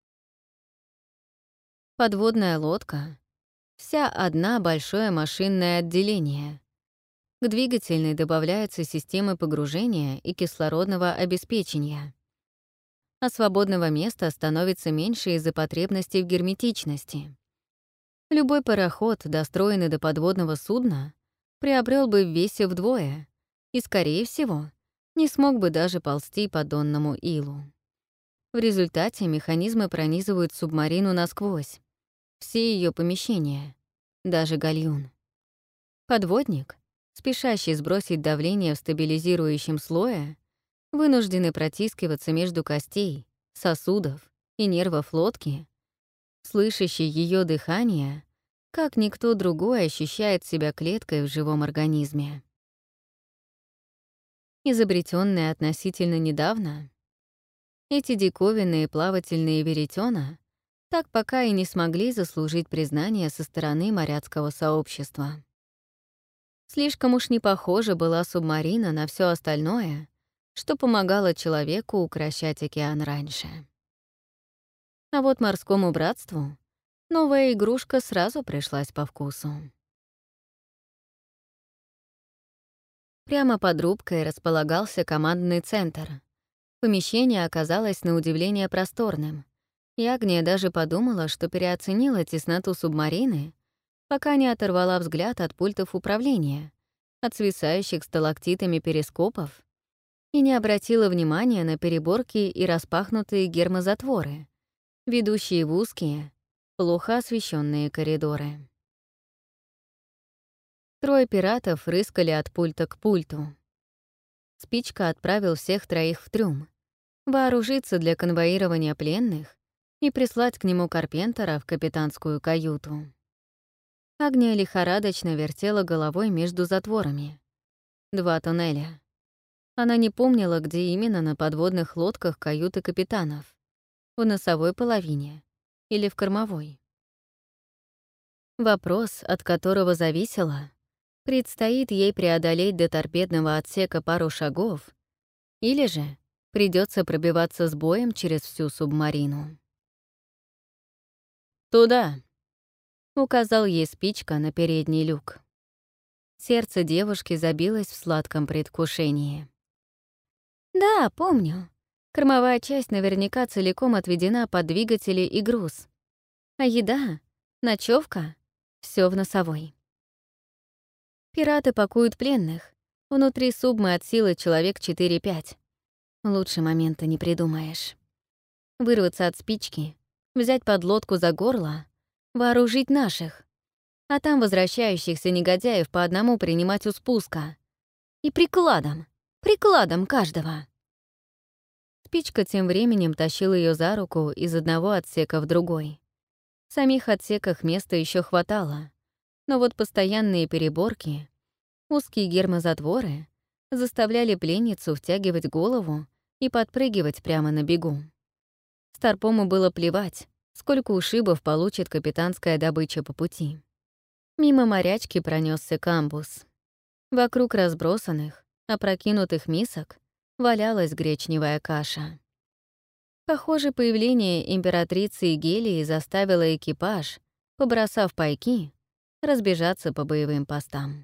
[SPEAKER 1] Подводная лодка — вся одна большое машинное отделение. К двигательной добавляются системы погружения и кислородного обеспечения. А свободного места становится меньше из-за потребности в герметичности. Любой пароход, достроенный до подводного судна, приобрел бы в весе вдвое и, скорее всего, не смог бы даже ползти по донному илу. В результате механизмы пронизывают субмарину насквозь, все ее помещения, даже гальюн. Подводник, спешащий сбросить давление в стабилизирующем слое, вынужденный протискиваться между костей, сосудов и нервов лодки, слышащий ее дыхание, как никто другой ощущает себя клеткой в живом организме. Изобретенные относительно недавно, эти диковинные плавательные веретена так пока и не смогли заслужить признание со стороны моряцкого сообщества. Слишком уж не похожа была субмарина на все остальное, что помогало человеку укрощать океан раньше. А вот морскому братству новая игрушка сразу пришлась по вкусу. Прямо под рубкой располагался командный центр. Помещение оказалось на удивление просторным, и Агния даже подумала, что переоценила тесноту субмарины, пока не оторвала взгляд от пультов управления, от свисающих сталактитами перископов, и не обратила внимания на переборки и распахнутые гермозатворы, ведущие в узкие, плохо освещенные коридоры. Трое пиратов рыскали от пульта к пульту. Спичка отправил всех троих в трюм, вооружиться для конвоирования пленных и прислать к нему Карпентера в капитанскую каюту. Агния лихорадочно вертела головой между затворами. Два туннеля. Она не помнила, где именно на подводных лодках каюты капитанов. В носовой половине или в кормовой. Вопрос, от которого зависело, предстоит ей преодолеть до торпедного отсека пару шагов, или же придется пробиваться с боем через всю субмарину. «Туда!» — указал ей спичка на передний люк. Сердце девушки забилось в сладком предвкушении. «Да, помню. Кормовая часть наверняка целиком отведена под двигатели и груз. А еда, ночевка — все в носовой. Пираты пакуют пленных. Внутри субмы от силы человек четыре-пять. Лучше момента не придумаешь. Вырваться от спички, взять подлодку за горло, вооружить наших, а там возвращающихся негодяев по одному принимать у спуска. И прикладом, прикладом каждого. Спичка тем временем тащил ее за руку из одного отсека в другой. В самих отсеках места еще хватало, но вот постоянные переборки, узкие гермозатворы заставляли пленницу втягивать голову и подпрыгивать прямо на бегу. Старпому было плевать, сколько ушибов получит капитанская добыча по пути. Мимо морячки пронесся камбус. Вокруг разбросанных, опрокинутых мисок валялась гречневая каша. Похоже, появление императрицы Гелии заставило экипаж, побросав пайки, разбежаться по боевым постам.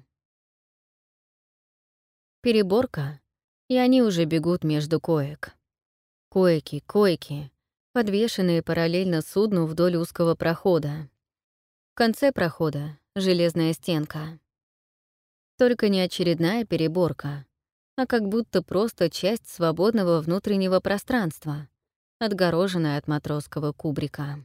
[SPEAKER 1] Переборка, и они уже бегут между коек. Койки, койки, подвешенные параллельно судну вдоль узкого прохода. В конце прохода — железная стенка. Только не очередная переборка, а как будто просто часть свободного внутреннего пространства, отгороженная от матросского кубрика.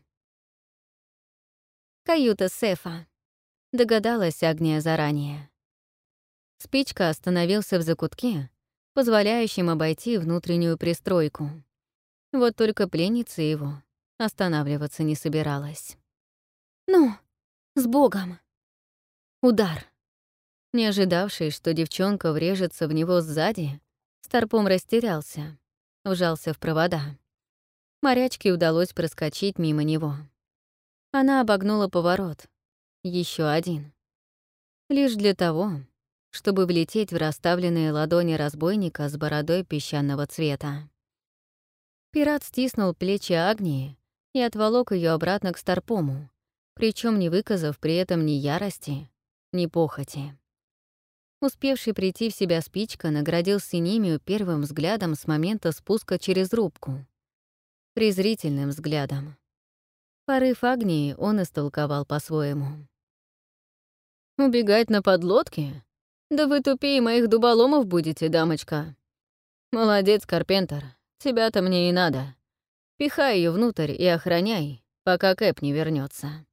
[SPEAKER 1] «Каюта Сефа», — догадалась Агния заранее. Спичка остановился в закутке, позволяющем обойти внутреннюю пристройку. Вот только пленница его останавливаться не собиралась. «Ну, с Богом!» Удар. Не ожидавший, что девчонка врежется в него сзади, Старпом растерялся, вжался в провода. Морячке удалось проскочить мимо него. Она обогнула поворот. Еще один. Лишь для того, чтобы влететь в расставленные ладони разбойника с бородой песчаного цвета. Пират стиснул плечи Агнии и отволок ее обратно к Старпому, причем не выказав при этом ни ярости, ни похоти. Успевший прийти в себя спичка наградил Синемию первым взглядом с момента спуска через рубку. Презрительным взглядом. Порыв Агнии он истолковал по-своему.
[SPEAKER 2] «Убегать на подлодке? Да вы тупее моих дуболомов будете, дамочка. Молодец, Карпентер, тебя-то мне и надо. Пихай ее внутрь и охраняй, пока Кэп не вернется.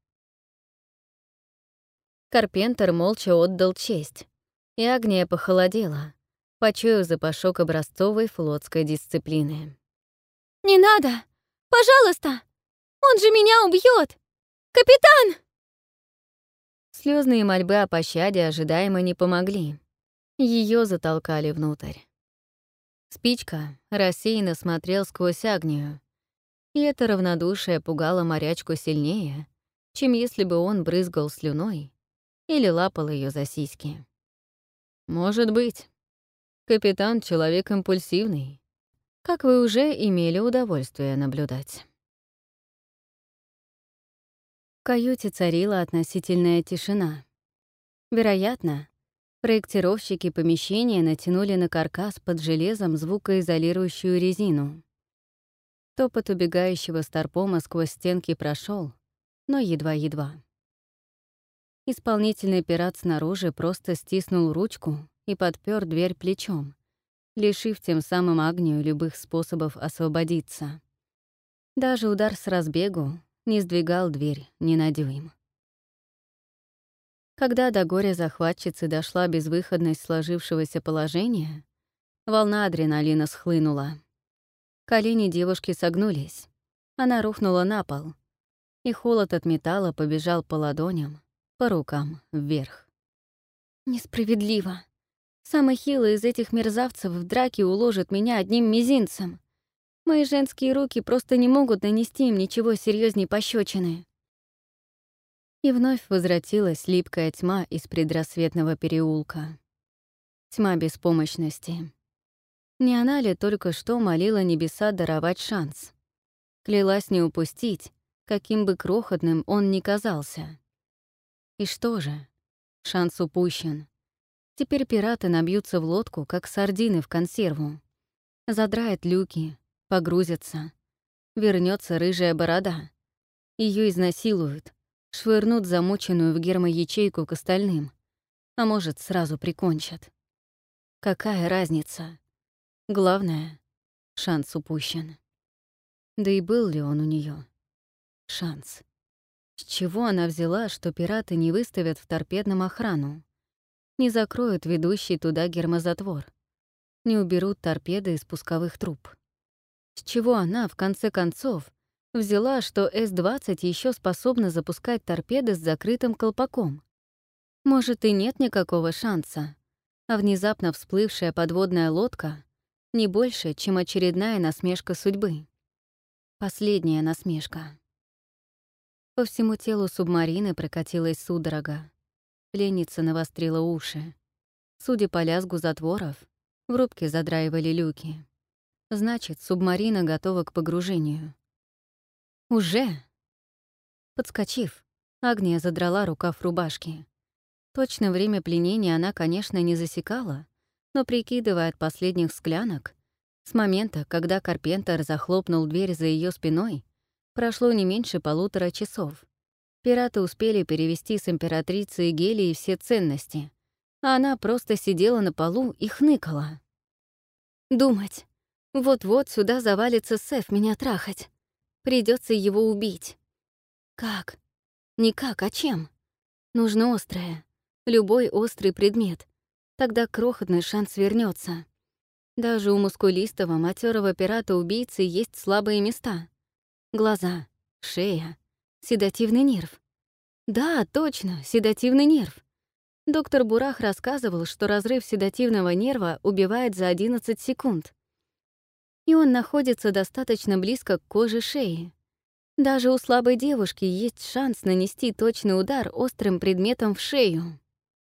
[SPEAKER 1] Карпентер молча отдал честь, и Агния похолодела, почуяв запашок образцовой флотской дисциплины.
[SPEAKER 3] «Не надо! Пожалуйста! Он же меня убьет! Капитан!»
[SPEAKER 1] Слезные мольбы о пощаде ожидаемо не помогли. Ее затолкали внутрь. Спичка рассеянно смотрел сквозь Агнию, и это равнодушие пугало морячку сильнее, чем если бы он брызгал слюной или лапал ее за сиськи.
[SPEAKER 2] Может быть. Капитан — человек импульсивный,
[SPEAKER 1] как вы уже имели удовольствие наблюдать. В каюте царила относительная тишина. Вероятно, проектировщики помещения натянули на каркас под железом звукоизолирующую резину. Топот убегающего старпома сквозь стенки прошел, но едва-едва. Исполнительный пират снаружи просто стиснул ручку и подпер дверь плечом, лишив тем самым Агнию любых способов освободиться. Даже удар с разбегу не сдвигал дверь ни на дюйм. Когда до горя захватчицы дошла безвыходность сложившегося положения, волна адреналина схлынула. Колени девушки согнулись, она рухнула на пол, и холод от металла побежал по ладоням, по рукам вверх.
[SPEAKER 3] «Несправедливо. Самый хилый из этих мерзавцев в драке уложит меня одним мизинцем. Мои женские руки просто не могут нанести им ничего серьезней пощечины».
[SPEAKER 1] И вновь возвратилась липкая тьма из предрассветного переулка. Тьма беспомощности. Не она ли только что молила небеса даровать шанс? Клялась не упустить, каким бы крохотным он ни казался. И что же? Шанс упущен. Теперь пираты набьются в лодку, как сардины в консерву. Задрают люки, погрузятся. Вернется рыжая борода. Ее изнасилуют, швырнут замоченную в гермоячейку к остальным, а может, сразу прикончат. Какая разница? Главное, шанс упущен. Да и был ли он у нее? Шанс. С чего она взяла, что пираты не выставят в торпедном охрану, не закроют ведущий туда гермозатвор, не уберут торпеды из пусковых труб? С чего она, в конце концов, взяла, что эс двадцать еще способна запускать торпеды с закрытым колпаком? Может, и нет никакого шанса, а внезапно всплывшая подводная лодка не больше, чем очередная насмешка судьбы. Последняя насмешка. По всему телу субмарины прокатилась судорога. Пленница навострила уши. Судя по лязгу затворов, в рубке задраивали люки. Значит, субмарина готова к погружению. Уже? Подскочив, Агния задрала рукав рубашки. Точно время пленения она, конечно, не засекала, но, прикидывая от последних склянок, с момента, когда Карпентер захлопнул дверь за ее спиной, прошло не меньше полутора часов. Пираты успели перевести с императрицы Гелии все ценности, а она просто сидела на полу и хныкала. Думать. Вот-вот сюда завалится Сеф меня трахать. Придется его убить. Как? Не как, а чем? Нужно острое. Любой острый предмет. Тогда крохотный шанс вернется. Даже у мускулистого, матерого пирата-убийцы есть слабые места. Глаза, шея, седативный нерв. Да, точно, седативный нерв. Доктор Бурах рассказывал, что разрыв седативного нерва убивает за одиннадцать секунд. И он находится достаточно близко к коже шеи. Даже у слабой девушки есть шанс нанести точный удар острым предметом в шею.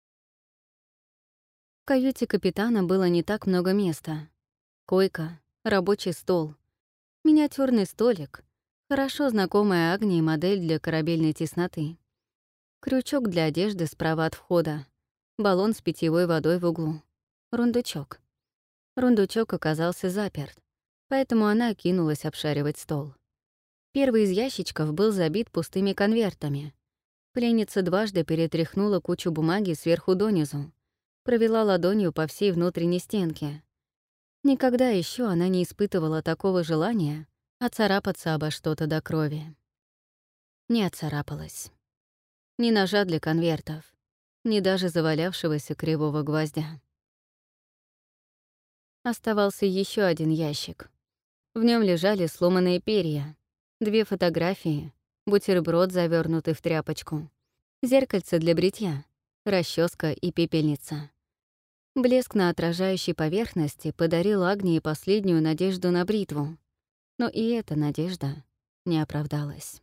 [SPEAKER 1] В каюте капитана было не так много места. Койка, рабочий стол, миниатюрный столик, хорошо знакомая Агнии модель для корабельной тесноты, крючок для одежды справа от входа, баллон с питьевой водой в углу, рундучок. Рундучок оказался заперт, поэтому она кинулась обшаривать стол. Первый из ящичков был забит пустыми конвертами. Пленница дважды перетряхнула кучу бумаги сверху донизу, провела ладонью по всей внутренней стенке. Никогда еще она не испытывала такого желания оцарапаться обо что-то до крови. Не оцарапалась. Ни ножа для конвертов, ни даже завалявшегося кривого гвоздя. Оставался еще один ящик. В нем лежали сломанные перья, две фотографии, бутерброд, завернутый в тряпочку, зеркальце для бритья, расческа и пепельница. Блеск на отражающей поверхности подарил Агнии последнюю надежду на бритву, но и эта надежда не оправдалась.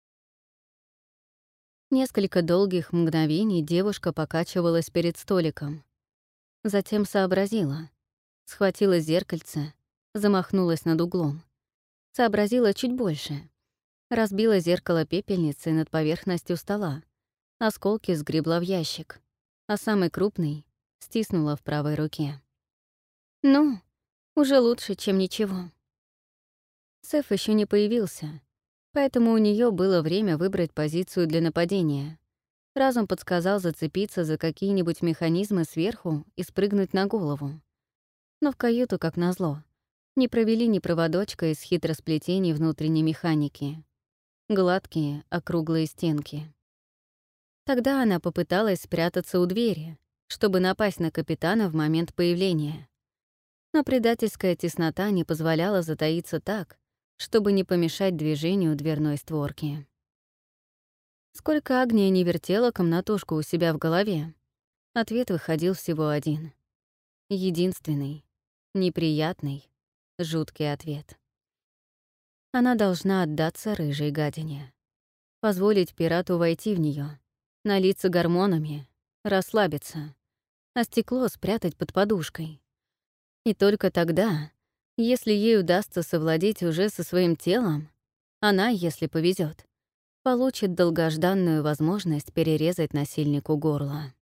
[SPEAKER 1] Несколько долгих мгновений девушка покачивалась перед столиком. Затем сообразила. Схватила зеркальце, замахнулась над углом. Сообразила чуть больше. Разбила зеркало пепельницей над поверхностью стола. Осколки сгребла в ящик, а самый крупный стиснула в правой руке. Ну, уже лучше, чем ничего. Сэф еще не появился, поэтому у нее было время выбрать позицию для нападения. Разум подсказал зацепиться за какие-нибудь механизмы сверху и спрыгнуть на голову. Но в каюту, как назло, не провели ни проводочка из хитросплетений внутренней механики. Гладкие, округлые стенки. Тогда она попыталась спрятаться у двери, чтобы напасть на капитана в момент появления. Но предательская теснота не позволяла затаиться так, чтобы не помешать движению дверной створки. Сколько Агния не вертела комнатушку у себя в голове, ответ выходил всего один. Единственный, неприятный, жуткий ответ. Она должна отдаться рыжей гадине. Позволить пирату войти в нее, налиться гормонами, расслабиться, а стекло спрятать под подушкой. И только тогда, если ей удастся совладеть уже со своим телом, она, если повезет, получит долгожданную возможность перерезать насильнику горло.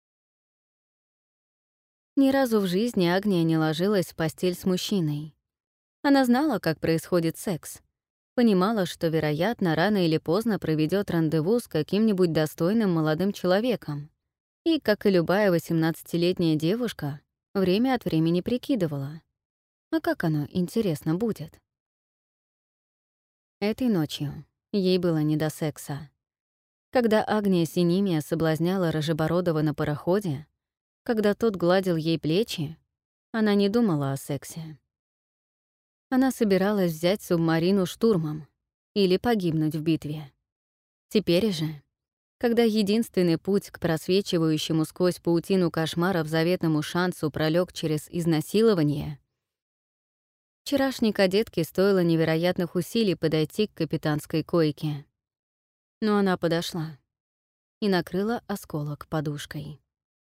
[SPEAKER 1] Ни разу в жизни Агния не ложилась в постель с мужчиной. Она знала, как происходит секс, понимала, что, вероятно, рано или поздно проведет рандеву с каким-нибудь достойным молодым человеком, и, как и любая восемнадцатилетняя девушка, время от времени прикидывала, а как оно, интересно, будет. Этой ночью ей было не до секса. Когда Агния Синимия соблазняла Рыжебородова на пароходе, когда тот гладил ей плечи, она не думала о сексе. Она собиралась взять субмарину штурмом или погибнуть в битве. Теперь же, когда единственный путь к просвечивающему сквозь паутину кошмаров заветному шансу пролег через изнасилование, вчерашней кадетке стоило невероятных усилий подойти к капитанской койке. Но она подошла и накрыла осколок подушкой.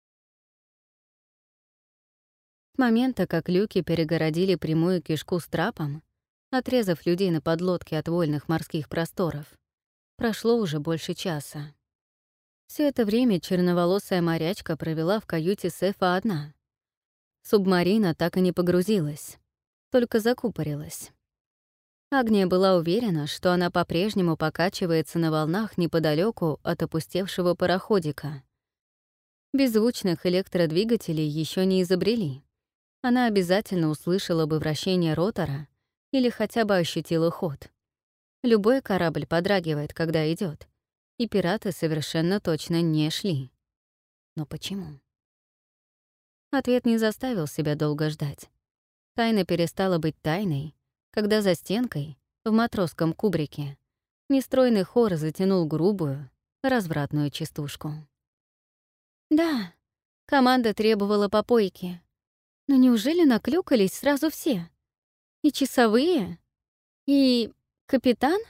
[SPEAKER 1] С момента, как люки перегородили прямую кишку с трапом, отрезав людей на подлодке от вольных морских просторов, прошло уже больше часа. Все это время черноволосая морячка провела в каюте Сэфа одна. Субмарина так и не погрузилась, только закупорилась. Агния была уверена, что она по-прежнему покачивается на волнах неподалеку от опустевшего пароходика. Беззвучных электродвигателей еще не изобрели. Она обязательно услышала бы вращение ротора или хотя бы ощутила ход. Любой корабль подрагивает, когда идет, и пираты совершенно точно не шли. Но почему? Ответ не заставил себя долго ждать. Тайна перестала быть тайной, когда за стенкой, в матросском кубрике, нестройный хор затянул грубую, развратную частушку. Да, команда требовала попойки. Но неужели наклюкались сразу все? И часовые? И капитан?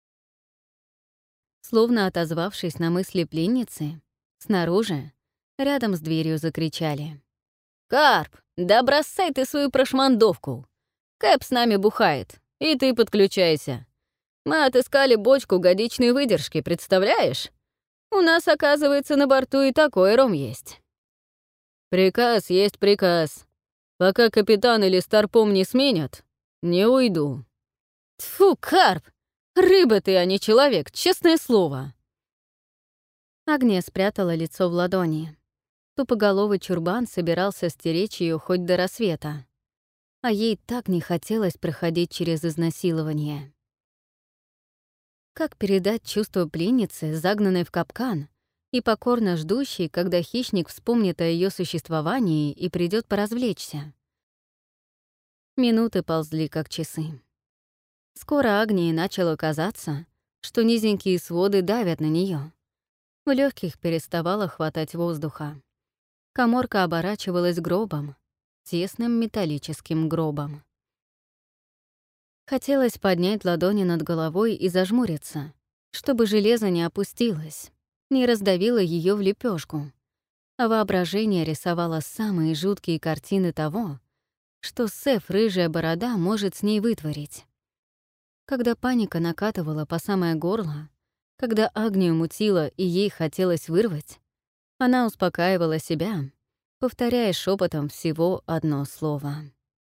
[SPEAKER 1] Словно отозвавшись на мысли пленницы, снаружи, рядом с дверью закричали. «Карп, да бросай ты свою прошмандовку! Кэп с нами бухает, и ты подключайся. Мы отыскали бочку годичной выдержки, представляешь? У нас, оказывается, на борту и такой ром есть». «Приказ есть приказ. Пока капитан или старпом не сменят, не уйду». «Тьфу, Карп!
[SPEAKER 2] Рыба ты, а не человек, честное слово!»
[SPEAKER 1] Агния спрятала лицо в ладони. Тупоголовый чурбан собирался стеречь ее хоть до рассвета. А ей так не хотелось проходить через изнасилование. Как передать чувство пленницы, загнанной в капкан, и покорно ждущей, когда хищник вспомнит о ее существовании и придет поразвлечься? Минуты ползли, как часы. Скоро Агнии начало казаться, что низенькие своды давят на нее. В легких переставало хватать воздуха. Каморка оборачивалась гробом, тесным металлическим гробом. Хотелось поднять ладони над головой и зажмуриться, чтобы железо не опустилось, не раздавило ее в лепешку, а воображение рисовало самые жуткие картины того, что Сеф, рыжая борода, может с ней вытворить. Когда паника накатывала по самое горло, когда Агнию мутило и ей хотелось вырвать, она успокаивала себя, повторяя шепотом всего одно слово.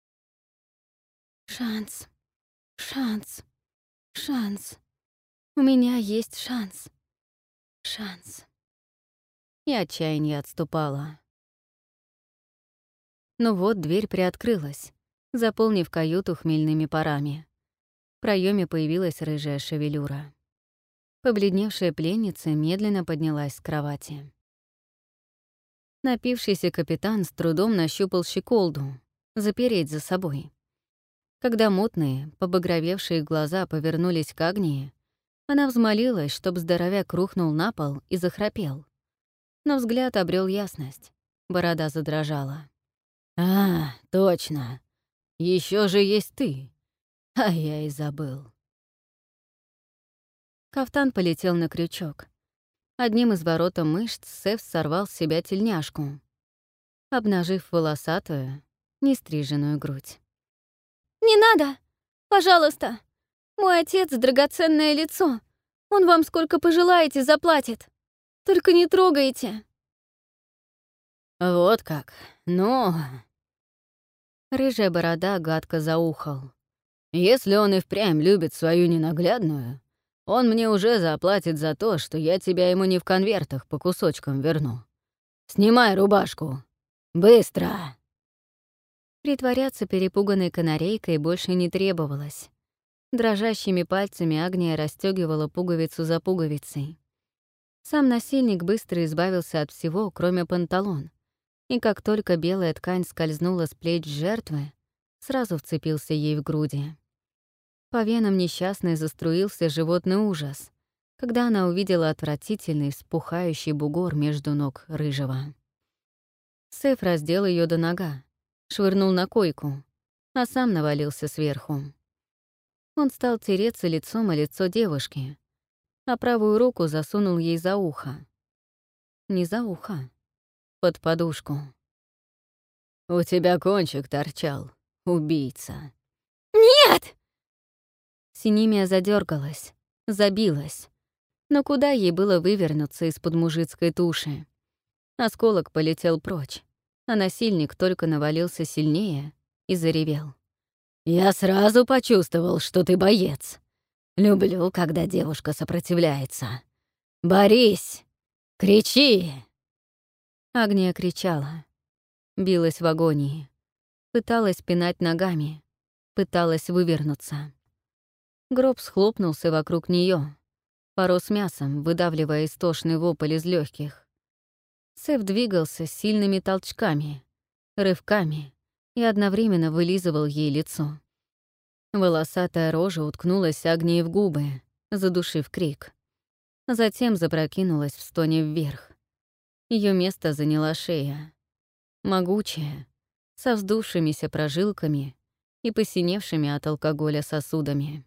[SPEAKER 1] «Шанс, шанс, шанс. У меня есть шанс, шанс». И отчаяние отступало. Но вот дверь приоткрылась, заполнив каюту хмельными парами. В проёме появилась рыжая шевелюра. Побледневшая пленница медленно поднялась с кровати. Напившийся капитан с трудом нащупал щеколду, запереть за собой. Когда мутные, побагровевшие глаза повернулись к Агнии, она взмолилась, чтоб здоровяк рухнул на пол и захрапел. Но взгляд обрел ясность, борода задрожала. «А, точно. Еще же есть ты. А я и забыл». Кафтан полетел на крючок. Одним из воротом мышц Сеф сорвал с себя тельняшку, обнажив волосатую, нестриженную грудь.
[SPEAKER 3] «Не надо! Пожалуйста! Мой отец — драгоценное лицо. Он вам сколько пожелаете заплатит. Только не трогайте!»
[SPEAKER 2] «Вот как? Ну...»
[SPEAKER 1] Рыжая борода гадко заухал.
[SPEAKER 2] «Если он и впрямь любит свою ненаглядную, он мне уже заплатит за то, что я тебя ему не в конвертах по кусочкам верну. Снимай рубашку! Быстро!»
[SPEAKER 1] Притворяться перепуганной канарейкой больше не требовалось. Дрожащими пальцами Агния расстёгивала пуговицу за пуговицей. Сам насильник быстро избавился от всего, кроме панталон, и как только белая ткань скользнула с плеч жертвы, сразу вцепился ей в груди. По венам несчастной заструился животный ужас, когда она увидела отвратительный вспухающий бугор между ног рыжего. Сеф раздел ее до нога, швырнул на койку, а сам навалился сверху. Он стал тереться лицом о лицо девушки, а правую руку засунул ей за ухо. Не за ухо, под подушку.
[SPEAKER 2] «У тебя кончик торчал, убийца».
[SPEAKER 3] «Нет!»
[SPEAKER 1] Синемия задергалась, забилась. Но куда ей было вывернуться из-под мужицкой туши? Осколок полетел прочь, а насильник только навалился сильнее и заревел.
[SPEAKER 2] «Я сразу почувствовал, что ты боец. Люблю, когда девушка сопротивляется. Борись! Кричи!»
[SPEAKER 1] Агния кричала, билась в агонии, пыталась пинать ногами, пыталась вывернуться. Гроб схлопнулся вокруг нее, порос мясом, выдавливая истошный вопль из легких. Сеф двигался с сильными толчками, рывками и одновременно вылизывал ей лицо. Волосатая рожа уткнулась Агнии в губы, задушив крик. Затем запрокинулась в стоне вверх. Ее место заняла шея. Могучая, со вздувшимися прожилками и посиневшими от алкоголя сосудами.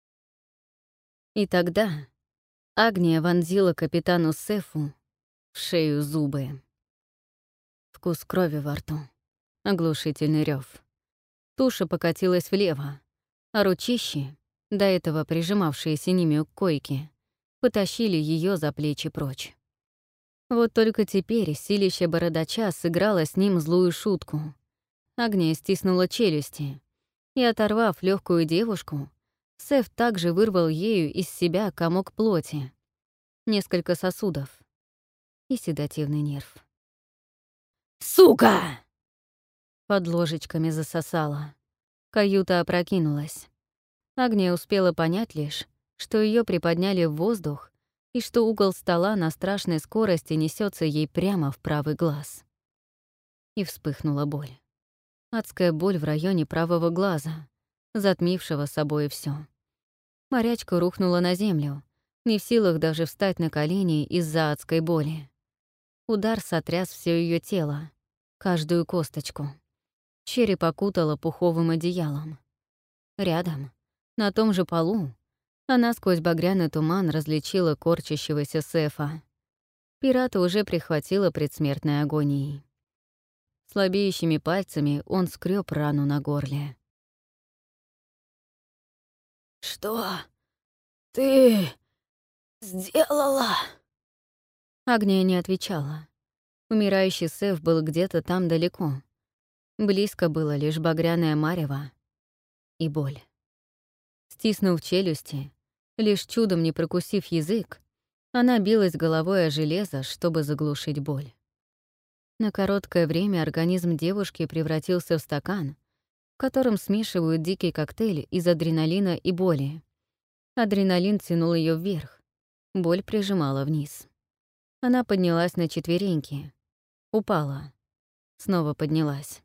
[SPEAKER 1] И тогда Агния вонзила капитану Сефу в шею зубы. Вкус крови во рту. Оглушительный рев. Туша покатилась влево, а ручищи, до этого прижимавшие синими к койке, потащили ее за плечи прочь. Вот только теперь силище бородача сыграло с ним злую шутку. Агния стиснула челюсти и, оторвав легкую девушку, Сэф также вырвал ею из себя комок плоти, несколько сосудов и седативный нерв.
[SPEAKER 2] «Сука!»
[SPEAKER 1] Под ложечками засосала. Каюта опрокинулась. Агния успела понять лишь, что ее приподняли в воздух и что угол стола на страшной скорости несется ей прямо в правый глаз. И вспыхнула боль. Адская боль в районе правого глаза, затмившего собой все. Морячка рухнула на землю, не в силах даже встать на колени из-за адской боли. Удар сотряс все ее тело, каждую косточку. Череп окутала пуховым одеялом. Рядом, на том же полу, она сквозь багряный туман различила корчащегося Сэфа. Пирата уже прихватила предсмертной агонией. Слабеющими пальцами он скреб рану на горле.
[SPEAKER 2] «Что ты сделала?»
[SPEAKER 1] Агния не отвечала. Умирающий Сэф был где-то там далеко. Близко было лишь багряное марево и боль. Стиснув челюсти, лишь чудом не прокусив язык, она билась головой о железо, чтобы заглушить боль. На короткое время организм девушки превратился в стакан, в котором смешивают дикий коктейль из адреналина и боли. Адреналин тянул ее вверх, боль прижимала вниз. Она поднялась на четвереньки, упала, снова поднялась.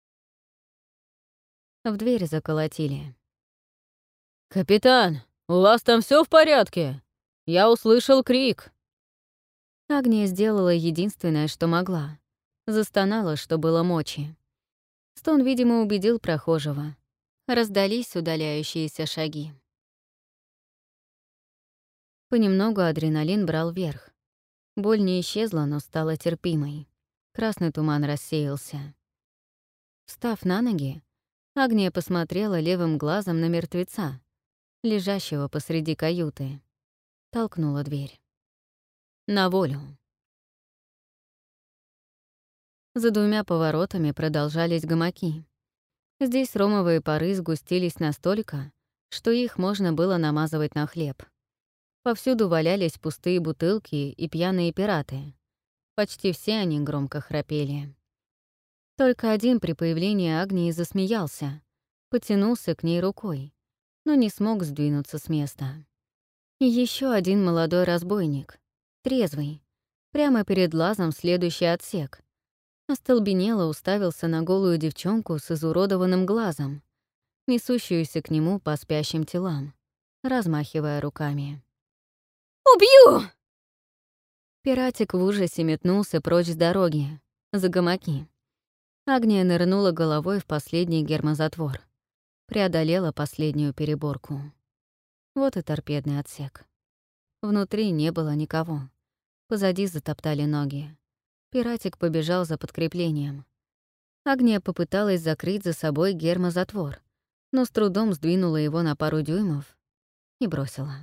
[SPEAKER 1] В дверь заколотили.
[SPEAKER 2] «Капитан, у вас там все в порядке? Я услышал крик».
[SPEAKER 1] Агния сделала единственное, что могла. Застонала, что было мочи. Стон, видимо, убедил прохожего. Раздались удаляющиеся шаги. Понемногу адреналин брал верх. Боль не исчезла, но стала терпимой. Красный туман рассеялся. Встав на ноги, Агния посмотрела левым глазом на мертвеца, лежащего посреди каюты. Толкнула дверь. На волю. За двумя поворотами продолжались гамаки. Здесь ромовые пары сгустились настолько, что их можно было намазывать на хлеб. Повсюду валялись пустые бутылки и пьяные пираты. Почти все они громко храпели. Только один при появлении Агнии засмеялся, потянулся к ней рукой, но не смог сдвинуться с места. И еще один молодой разбойник, трезвый, прямо перед лазом следующий отсек, остолбенело уставился на голую девчонку с изуродованным глазом, несущуюся к нему по спящим телам, размахивая руками.
[SPEAKER 3] «Убью!»
[SPEAKER 1] Пиратик в ужасе метнулся прочь с дороги, за гамаки. Агния нырнула головой в последний гермозатвор, преодолела последнюю переборку. Вот и торпедный отсек. Внутри не было никого. Позади затоптали ноги. Пиратик побежал за подкреплением. Агния попыталась закрыть за собой гермозатвор, но с трудом сдвинула его на пару дюймов и бросила.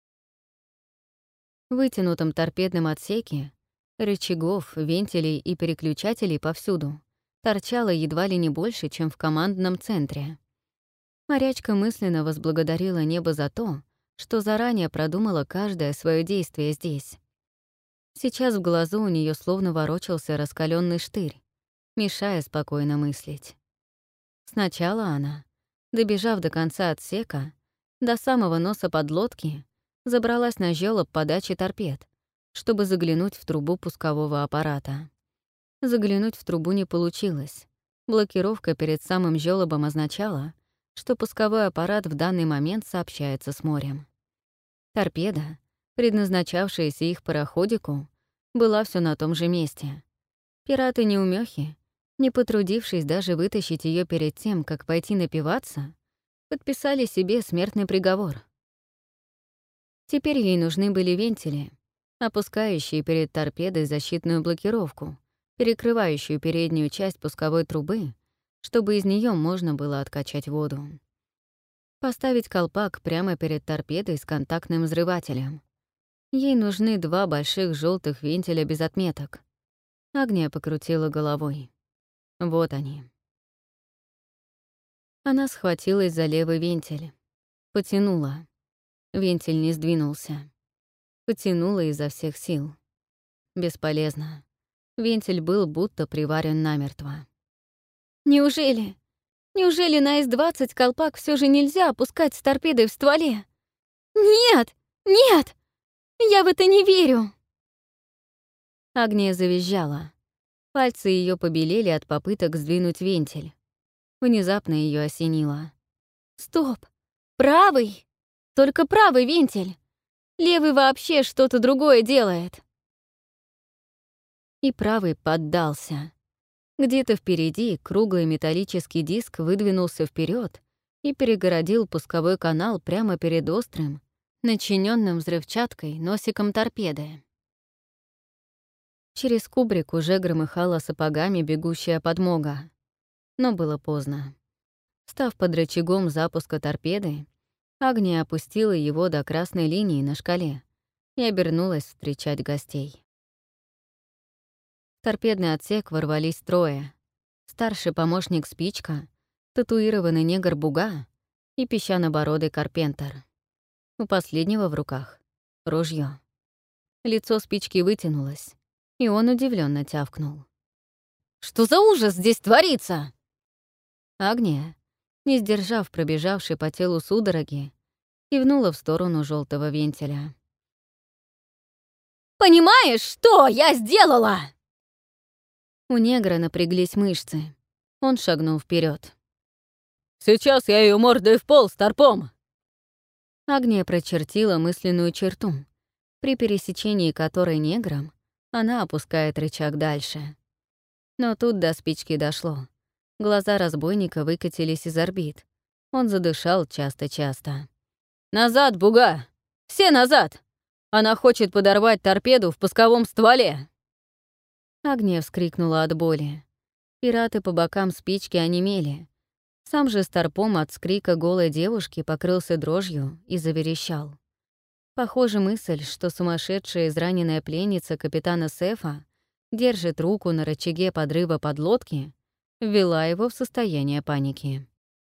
[SPEAKER 1] В вытянутом торпедном отсеке рычагов, вентилей и переключателей повсюду торчало едва ли не больше, чем в командном центре. Морячка мысленно возблагодарила небо за то, что заранее продумала каждое свое действие здесь. Сейчас в глазу у нее словно ворочался раскаленный штырь, мешая спокойно мыслить. Сначала она, добежав до конца отсека, до самого носа подлодки, забралась на жёлоб подачи торпед, чтобы заглянуть в трубу пускового аппарата. Заглянуть в трубу не получилось. Блокировка перед самым жёлобом означала, что пусковой аппарат в данный момент сообщается с морем. Торпеда, предназначавшаяся их пароходику, была все на том же месте. Пираты-неумехи, не потрудившись даже вытащить ее перед тем, как пойти напиваться, подписали себе смертный приговор. Теперь ей нужны были вентили, опускающие перед торпедой защитную блокировку, перекрывающую переднюю часть пусковой трубы, чтобы из нее можно было откачать воду. Поставить колпак прямо перед торпедой с контактным взрывателем. Ей нужны два больших желтых вентиля без отметок. Агния покрутила головой. Вот они. Она схватилась за левый вентиль. Потянула. Вентиль не сдвинулся. Потянула изо всех сил. Бесполезно. Вентиль был будто приварен намертво.
[SPEAKER 3] Неужели? Неужели на эс двадцать колпак все же нельзя опускать с торпедой в стволе? Нет! Нет! Я в это не верю!
[SPEAKER 1] Агния завизжала. Пальцы ее побелели от попыток сдвинуть вентиль. Внезапно ее осенило.
[SPEAKER 3] Стоп! Правый! Только правый вентиль! Левый вообще что-то другое делает.
[SPEAKER 1] И правый поддался. Где-то впереди круглый металлический диск выдвинулся вперед и перегородил пусковой канал прямо перед острым, начиненным взрывчаткой носиком торпеды. Через кубрик уже громыхала сапогами бегущая подмога. Но было поздно. Став под рычагом запуска торпеды, Агния опустила его до красной линии на шкале и обернулась встречать гостей. В торпедный отсек ворвались трое. Старший помощник Спичка, татуированный негр Буга и песчанобородый Карпентер. У последнего в руках — ружье. Лицо Спички вытянулось, и он удивленно тявкнул.
[SPEAKER 2] «Что за ужас здесь творится?»
[SPEAKER 1] Агния, не сдержав пробежавшей по телу судороги, кивнула в сторону желтого вентиля.
[SPEAKER 2] «Понимаешь, что я сделала?»
[SPEAKER 1] У негра напряглись мышцы. Он шагнул вперед.
[SPEAKER 2] «Сейчас я ее мордой в пол с торпом!»
[SPEAKER 1] Агния прочертила мысленную черту, при пересечении которой негром она опускает рычаг дальше. Но тут до Спички дошло. Глаза разбойника выкатились из орбит. Он задышал часто-часто.
[SPEAKER 2] «Назад, Буга! Все назад! Она хочет подорвать торпеду в пусковом стволе!»
[SPEAKER 1] Агния вскрикнула от боли. Пираты по бокам Спички онемели. Сам же старпом от скрика голой девушки покрылся дрожью и заверещал. Похоже, мысль, что сумасшедшая израненная пленница капитана Сефа держит руку на рычаге подрыва подлодки, ввела его в состояние паники.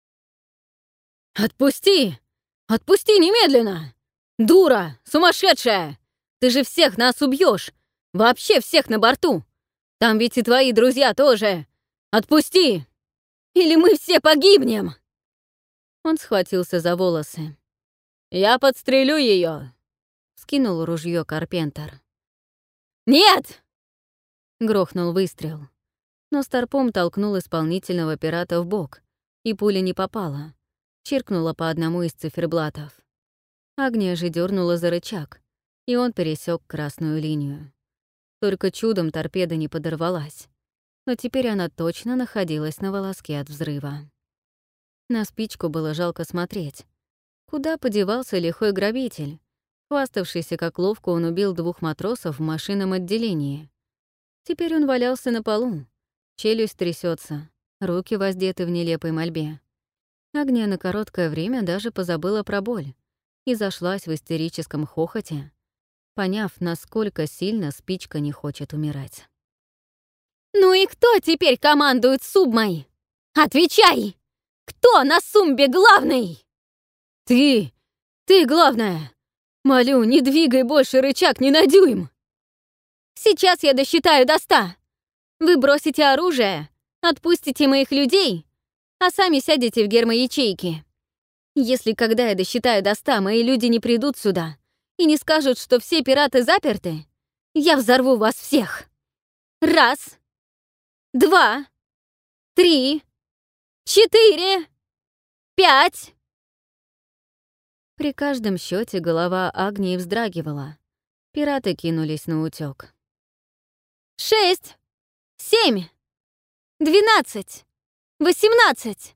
[SPEAKER 2] «Отпусти! Отпусти немедленно! Дура! Сумасшедшая! Ты же всех нас убьешь! Вообще всех на борту! Там ведь и твои друзья тоже! Отпусти! Или мы все погибнем!»
[SPEAKER 1] Он схватился за волосы.
[SPEAKER 2] «Я подстрелю ее!»
[SPEAKER 1] — скинул ружье Карпентер.
[SPEAKER 2] «Нет!»
[SPEAKER 1] — грохнул выстрел. Но старпом толкнул исполнительного пирата в бок, и пуля не попала, чиркнула по одному из циферблатов. Агния же дернула за рычаг, и он пересек красную линию. Только чудом торпеда не подорвалась, но теперь она точно находилась на волоске от взрыва. На Спичку было жалко смотреть. Куда подевался лихой грабитель, хваставшийся, как ловко он убил двух матросов в машинном отделении. Теперь он валялся на полу, челюсть трясется, руки воздеты в нелепой мольбе. Агния на короткое время даже позабыла про боль и зашлась в истерическом хохоте, поняв, насколько сильно Спичка не хочет умирать.
[SPEAKER 2] «Ну и кто теперь командует Субмой? Отвечай! Кто на Сумбе главный?»
[SPEAKER 1] «Ты! Ты главная! Молю, не двигай больше рычаг ни на дюйм!»
[SPEAKER 2] «Сейчас я досчитаю до ста. Вы бросите оружие, отпустите моих людей, а сами сядете в гермоячейки. Если когда я досчитаю до ста, мои люди не придут сюда и не скажут, что все пираты заперты, я взорву вас всех. Раз, два, три, четыре, пять».
[SPEAKER 1] При каждом счете голова Агнии вздрагивала. Пираты кинулись на утёк.
[SPEAKER 2] «Шесть, семь, двенадцать, восемнадцать».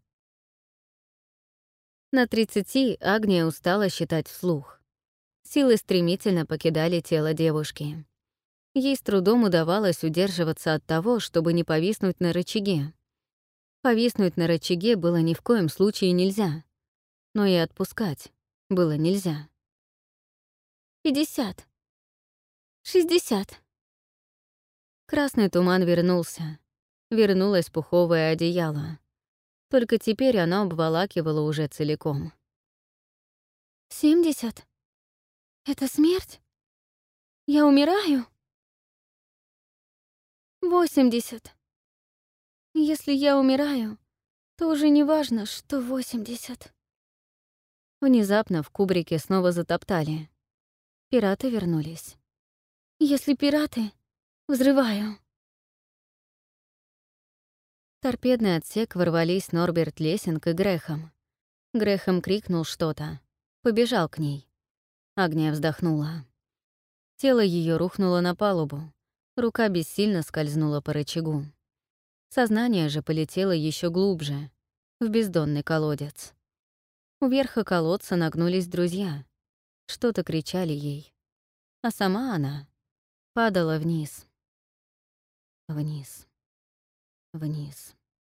[SPEAKER 1] На тридцати Агния устала считать вслух. Силы стремительно покидали тело девушки. Ей с трудом удавалось удерживаться от того, чтобы не повиснуть на рычаге. Повиснуть на рычаге было ни в коем случае нельзя, но и отпускать было нельзя.
[SPEAKER 3] Пятьдесят. Шестьдесят.
[SPEAKER 1] Красный туман вернулся. Вернулось пуховое одеяло. Только теперь оно обволакивало уже целиком.
[SPEAKER 3] Семьдесят? Это смерть? Я умираю? Восемьдесят. Если я умираю, то уже не важно, что восемьдесят.
[SPEAKER 1] Внезапно в кубрике снова затоптали. Пираты вернулись.
[SPEAKER 3] Если пираты, взрываю.
[SPEAKER 1] В торпедный отсек ворвались Норберт Лессинг и Грэхэм. Грэхэм крикнул что-то. Побежал к ней. Агния вздохнула. Тело ее рухнуло на палубу. Рука бессильно скользнула по рычагу. Сознание же полетело еще глубже, в бездонный колодец. У верха колодца нагнулись друзья. Что-то кричали ей. А сама она падала вниз. Вниз. Вниз.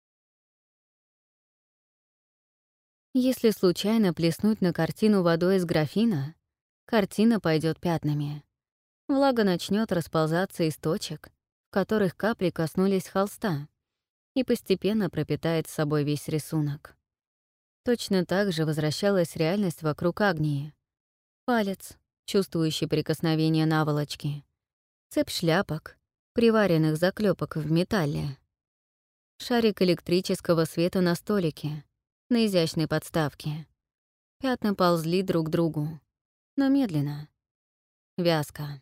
[SPEAKER 1] Если случайно плеснуть на картину водой из графина, картина пойдет пятнами. Влага начнет расползаться из точек, в которых капли коснулись холста, и постепенно пропитает с собой весь рисунок. Точно так же возвращалась реальность вокруг Агнии. Палец, чувствующий прикосновение наволочки. Цепь шляпок, приваренных заклепок в металле. Шарик электрического света на столике, на изящной подставке. Пятна ползли друг к другу, но медленно. Вязко.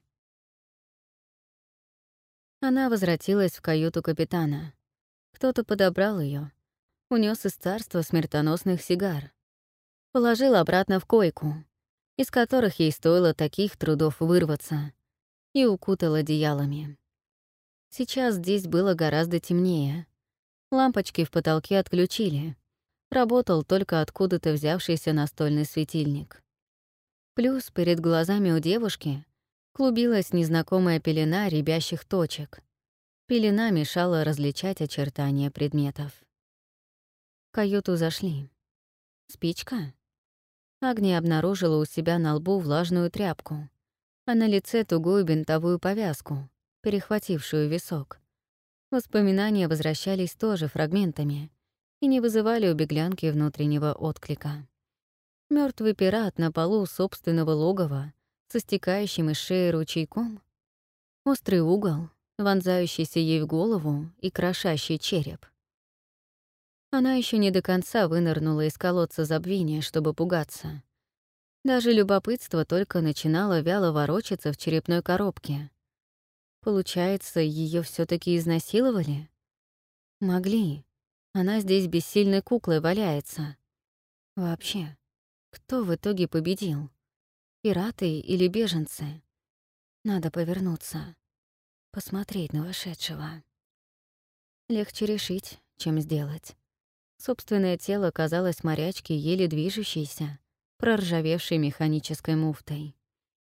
[SPEAKER 1] Она возвратилась в каюту капитана. Кто-то подобрал ее, унес из царства смертоносных сигар. Положил обратно в койку, из которых ей стоило таких трудов вырваться, и укутал одеялами. Сейчас здесь было гораздо темнее. Лампочки в потолке отключили. Работал только откуда-то взявшийся настольный светильник. Плюс перед глазами у девушки клубилась незнакомая пелена рябящих точек. Пелена мешала различать очертания предметов. В каюту зашли. Спичка? Агния обнаружила у себя на лбу влажную тряпку, а на лице тугую бинтовую повязку, перехватившую висок. Воспоминания возвращались тоже фрагментами и не вызывали у беглянки внутреннего отклика. Мертвый пират на полу собственного логова со стекающим из шеи ручейком, острый угол, вонзающийся ей в голову и крошащий череп. Она еще не до конца вынырнула из колодца забвения, чтобы пугаться. Даже любопытство только начинало вяло ворочаться в черепной коробке. Получается, ее все таки изнасиловали? Могли. Она здесь бессильной куклой валяется. Вообще, кто в итоге победил? Пираты или беженцы? Надо повернуться, посмотреть на вошедшего. Легче решить, чем сделать. Собственное тело казалось морячке еле движущейся, проржавевшей механической муфтой.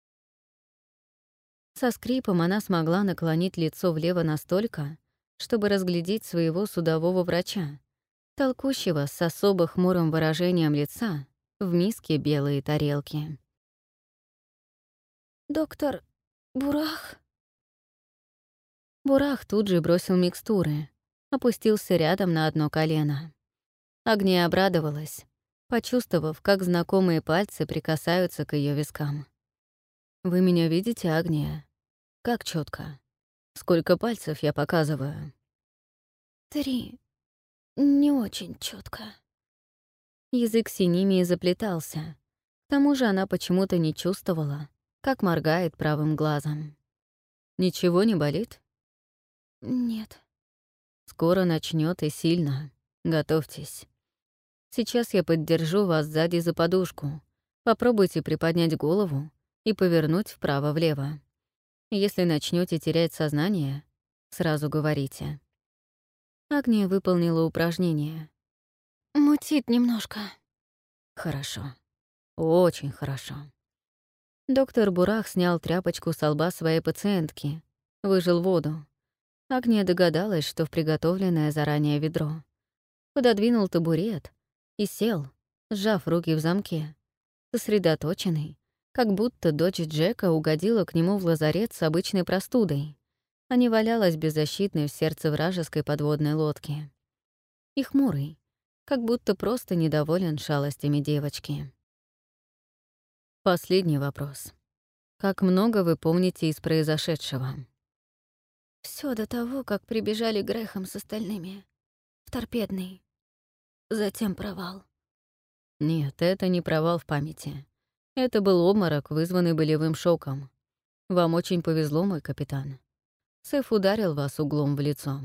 [SPEAKER 1] Со скрипом она смогла наклонить лицо влево настолько, чтобы разглядеть своего судового врача, толкущего с особо хмурым выражением лица в миске белые тарелки.
[SPEAKER 3] «Доктор Бурах?»
[SPEAKER 1] Бурах тут же бросил микстуры, опустился рядом на одно колено. Агния обрадовалась, почувствовав, как знакомые пальцы прикасаются к ее вискам. «Вы меня видите, Агния? Как четко? Сколько пальцев я показываю?»
[SPEAKER 3] «Три. Не очень четко.
[SPEAKER 1] Язык синими заплетался. К тому же она почему-то не чувствовала, как моргает правым глазом. «Ничего не болит?»
[SPEAKER 3] «Нет».
[SPEAKER 1] «Скоро начнет и сильно. Готовьтесь. Сейчас я поддержу вас сзади за подушку. Попробуйте приподнять голову и повернуть вправо-влево. Если начнете терять сознание, сразу говорите». Агния выполнила упражнение.
[SPEAKER 3] «Мутит немножко».
[SPEAKER 1] «Хорошо. Очень хорошо». Доктор Бурах снял тряпочку со лба своей пациентки, выжил воду. Агния догадалась, что в приготовленное заранее ведро. Пододвинул табурет и сел, сжав руки в замке, сосредоточенный, как будто дочь Джека угодила к нему в лазарет с обычной простудой, а не валялась беззащитной в сердце вражеской подводной лодки. И хмурый, как будто просто недоволен шалостями девочки. Последний вопрос. Как много вы помните из произошедшего?
[SPEAKER 3] Все до того, как прибежали Грехом с остальными. В торпедный. Затем провал.
[SPEAKER 1] Нет, это не провал в памяти. Это был обморок, вызванный болевым шоком. Вам очень повезло, мой капитан. Сэф ударил вас углом в лицо.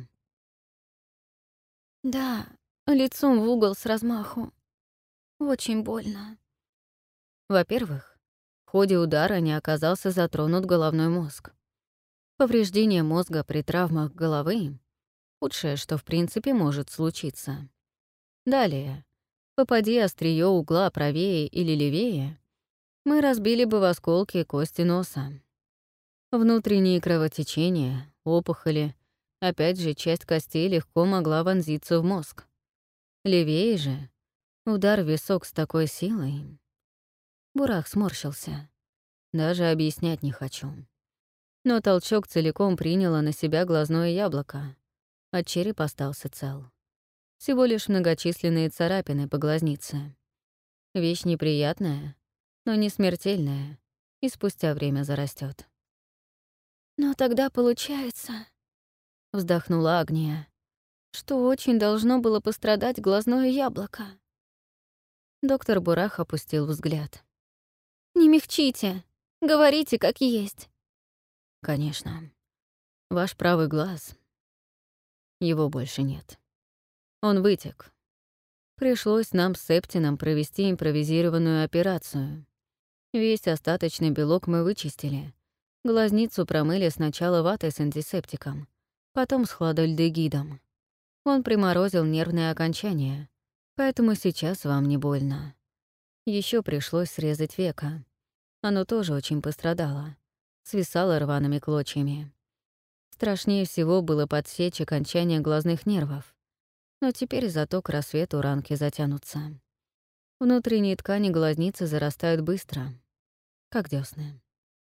[SPEAKER 3] Да, лицом в угол с размаху. Очень больно.
[SPEAKER 1] Во-первых, в ходе удара не оказался затронут головной мозг. Повреждение мозга при травмах головы — худшее, что в принципе может случиться. Далее, попади острие угла правее или левее, мы разбили бы в осколки кости носа. Внутренние кровотечения, опухоли, опять же, часть костей легко могла вонзиться в мозг. Левее же удар в висок с такой силой. Бурах сморщился. Даже объяснять не хочу. Но толчок целиком приняло на себя глазное яблоко, а череп остался цел. Всего лишь многочисленные царапины по глазнице. Вещь неприятная, но не смертельная, и спустя время зарастет.
[SPEAKER 3] Но тогда получается,
[SPEAKER 1] Вздохнула Агния.
[SPEAKER 3] что очень должно было пострадать глазное яблоко.
[SPEAKER 1] Доктор Бурах опустил взгляд.
[SPEAKER 3] Не мягчите, говорите как есть.
[SPEAKER 1] Конечно. Ваш правый глаз. Его больше нет. Он вытек. Пришлось нам с Септином провести импровизированную операцию. Весь остаточный белок мы вычистили. Глазницу промыли сначала ватой с антисептиком, потом с хладальдегидом. Он приморозил нервные окончания, поэтому сейчас вам не больно. Еще пришлось срезать веко. Оно тоже очень пострадало. Свисало рваными клочьями. Страшнее всего было подсечь окончания глазных нервов. Но теперь зато к рассвету ранки затянутся. Внутренние ткани глазницы зарастают быстро, как дёсны.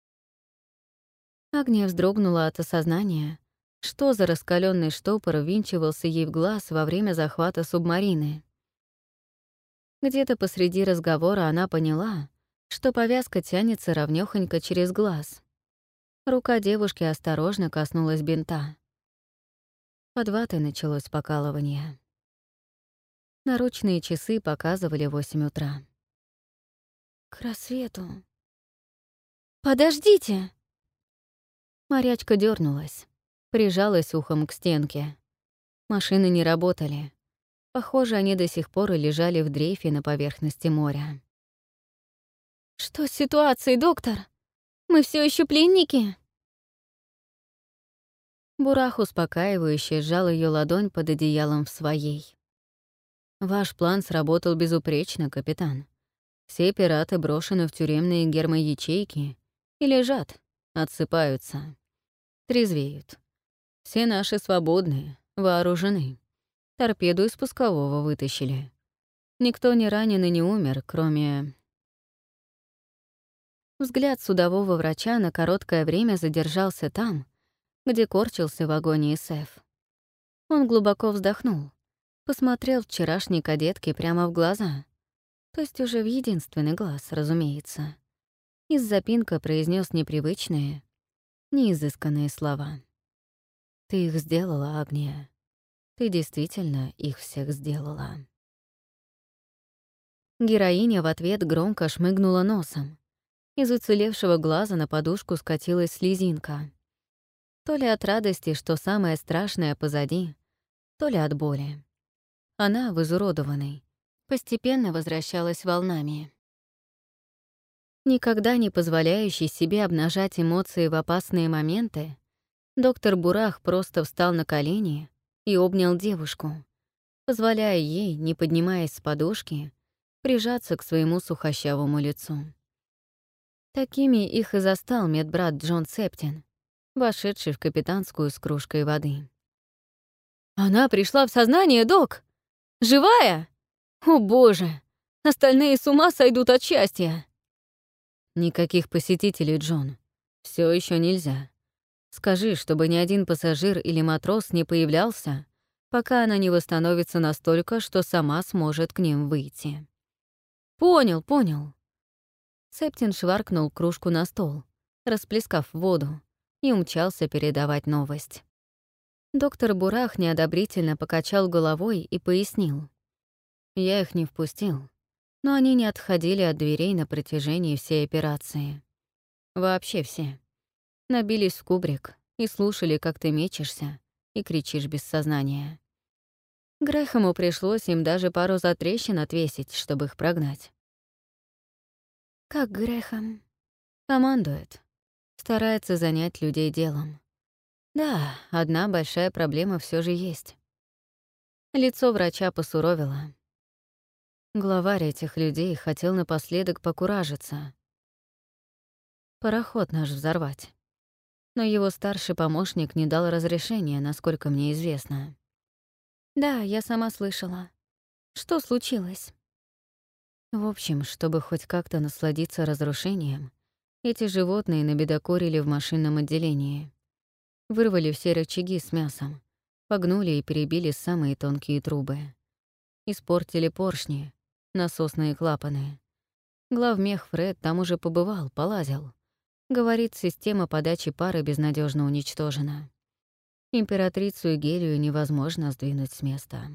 [SPEAKER 1] Агния вздрогнула от осознания, что за раскаленный штопор ввинчивался ей в глаз во время захвата субмарины. Где-то посреди разговора она поняла, что повязка тянется ровнёхонько через глаз. Рука девушки осторожно коснулась бинта. Под ватой началось покалывание. Наручные часы показывали восемь утра.
[SPEAKER 3] К рассвету. Подождите!
[SPEAKER 1] Морячка дернулась, прижалась ухом к стенке. Машины не работали. Похоже, они до сих пор и лежали в дрейфе на поверхности моря.
[SPEAKER 3] Что с ситуацией, доктор? Мы все еще пленники?
[SPEAKER 1] Бурах успокаивающе сжал ее ладонь под одеялом в своей. «Ваш план сработал безупречно, капитан. Все пираты брошены в тюремные гермоячейки и лежат, отсыпаются, трезвеют. Все наши свободные, вооружены. Торпеду из пускового вытащили. Никто не ранен и не умер, кроме...» Взгляд судового врача на короткое время задержался там, где корчился в агонии Сэф. Он глубоко вздохнул, посмотрел вчерашней кадетке прямо в глаза, то есть уже в единственный глаз, разумеется, и с запинка произнес непривычные, неизысканные слова. «Ты их сделала, Агния. Ты действительно их всех сделала». Героиня в ответ громко шмыгнула носом. Из уцелевшего глаза на подушку скатилась слезинка. То ли от радости, что самое страшное позади, то ли от боли. Она, в изуродованной, постепенно возвращалась волнами. Никогда не позволяющий себе обнажать эмоции в опасные моменты, доктор Бурах просто встал на колени и обнял девушку, позволяя ей, не поднимаясь с подушки, прижаться к своему сухощавому лицу. Такими их и застал медбрат Джон Септин, вошедший в капитанскую с кружкой воды. «Она пришла в сознание, док! Живая? О, боже! Остальные с ума сойдут от счастья!» «Никаких посетителей, Джон. Все еще нельзя. Скажи, чтобы ни один пассажир или матрос не появлялся, пока она не восстановится настолько, что сама сможет к ним выйти». «Понял, понял». Септин шваркнул кружку на стол, расплескав воду, и умчался передавать новость. Доктор Бурах неодобрительно покачал головой и пояснил. Я их не впустил, но они не отходили от дверей на протяжении всей операции. Вообще все. Набились в кубрик и слушали, как ты мечешься и кричишь без сознания. Грэхэму пришлось им даже пару затрещин отвесить, чтобы их прогнать.
[SPEAKER 3] Как Грэхэм?
[SPEAKER 1] Командует. Старается занять людей делом. Да, одна большая проблема все же есть. Лицо врача посуровило. Главарь этих людей хотел напоследок покуражиться. Пароход наш взорвать. Но его старший помощник не дал разрешения, насколько мне известно.
[SPEAKER 3] Да, я сама слышала. Что случилось?
[SPEAKER 1] В общем, чтобы хоть как-то насладиться разрушением, эти животные набедокурили в машинном отделении. Вырвали все рычаги с мясом, погнули и перебили самые тонкие трубы. Испортили поршни, насосные клапаны. Главмех Фред там уже побывал, полазил. Говорит, система подачи пары безнадежно уничтожена. Императрицу и Гелию невозможно сдвинуть с места.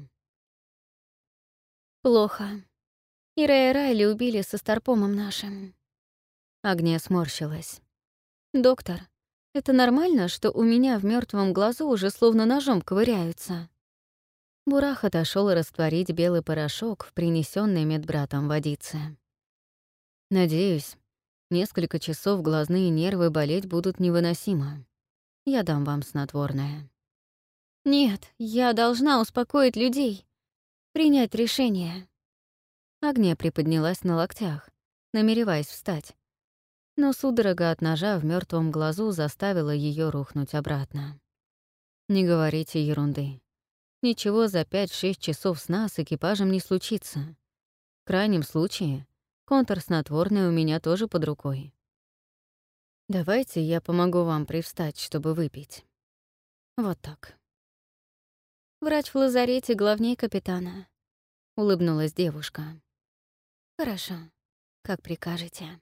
[SPEAKER 3] Плохо. И Рэя Райли убили со старпомом нашим.
[SPEAKER 1] Агния сморщилась.
[SPEAKER 3] Доктор, это нормально, что у меня в мертвом глазу уже словно ножом ковыряются?
[SPEAKER 1] Бурах отошел растворить белый порошок в принесенной медбратом водице. Надеюсь, несколько часов глазные нервы болеть будут невыносимо. Я дам вам снотворное.
[SPEAKER 3] Нет, я должна успокоить людей. Принять решение.
[SPEAKER 1] Агния приподнялась на локтях, намереваясь встать. Но судорога от ножа в мертвом глазу заставила ее рухнуть обратно. Не говорите ерунды. Ничего за пять-шесть часов сна с экипажем не случится. В крайнем случае, контрснотворное у меня тоже под рукой. Давайте я помогу вам привстать, чтобы выпить. Вот так.
[SPEAKER 3] Врач в лазарете главней капитана.
[SPEAKER 1] Улыбнулась девушка.
[SPEAKER 3] Хорошо, как прикажете.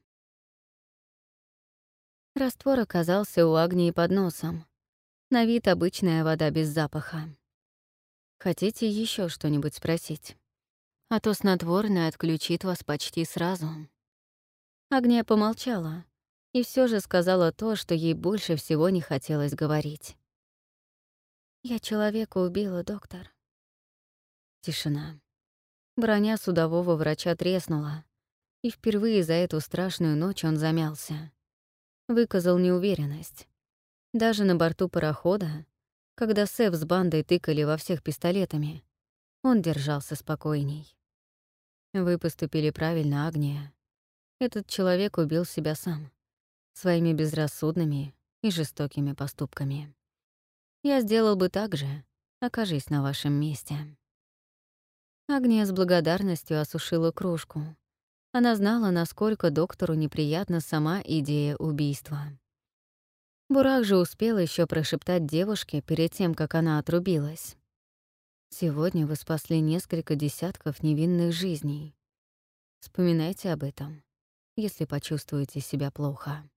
[SPEAKER 1] Раствор оказался у Агнии под носом. На вид обычная вода без запаха. Хотите еще что-нибудь спросить? А то снотворное отключит вас почти сразу. Агния помолчала и все же сказала то, что ей больше всего не хотелось говорить.
[SPEAKER 3] Я человека убила, доктор.
[SPEAKER 1] Тишина. Броня судового врача треснула, и впервые за эту страшную ночь он замялся. Выказал неуверенность. Даже на борту парохода, когда Сэв с бандой тыкали во всех пистолетами, он держался спокойней. Вы поступили правильно, Агния. Этот человек убил себя сам, своими безрассудными и жестокими поступками. Я сделал бы так же, окажись на вашем месте. Агния с благодарностью осушила кружку. Она знала, насколько доктору неприятна сама идея убийства. Бурах же успел еще прошептать девушке перед тем, как она отрубилась. «Сегодня вы спасли несколько десятков невинных жизней. Вспоминайте об этом, если почувствуете себя плохо».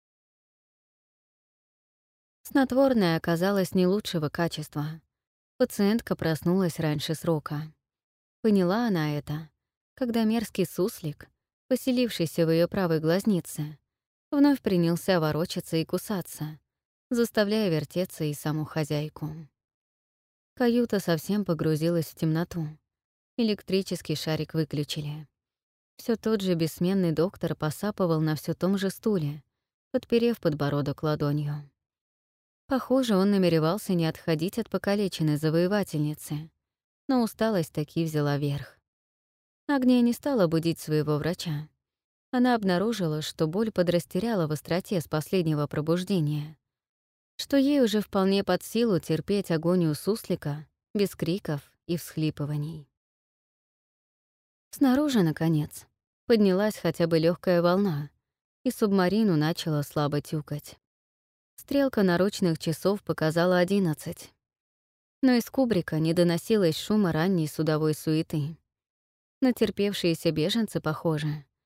[SPEAKER 1] Снотворное оказалось не лучшего качества. Пациентка проснулась раньше срока. Поняла она это, когда мерзкий суслик, поселившийся в ее правой глазнице, вновь принялся ворочаться и кусаться, заставляя вертеться и саму хозяйку. Каюта совсем погрузилась в темноту. Электрический шарик выключили. Все тот же бессменный доктор посапывал на все том же стуле, подперев подбородок ладонью. Похоже, он намеревался не отходить от покалеченной завоевательницы, но усталость таки взяла верх. Агния не стала будить своего врача. Она обнаружила, что боль подрастеряла в остроте с последнего пробуждения, что ей уже вполне под силу терпеть агонию суслика без криков и всхлипываний. Снаружи, наконец, поднялась хотя бы легкая волна, и субмарину начала слабо тюкать. Стрелка наручных часов показала одиннадцать. Но из кубрика не доносилось шума ранней судовой суеты. Натерпевшиеся беженцы, похоже,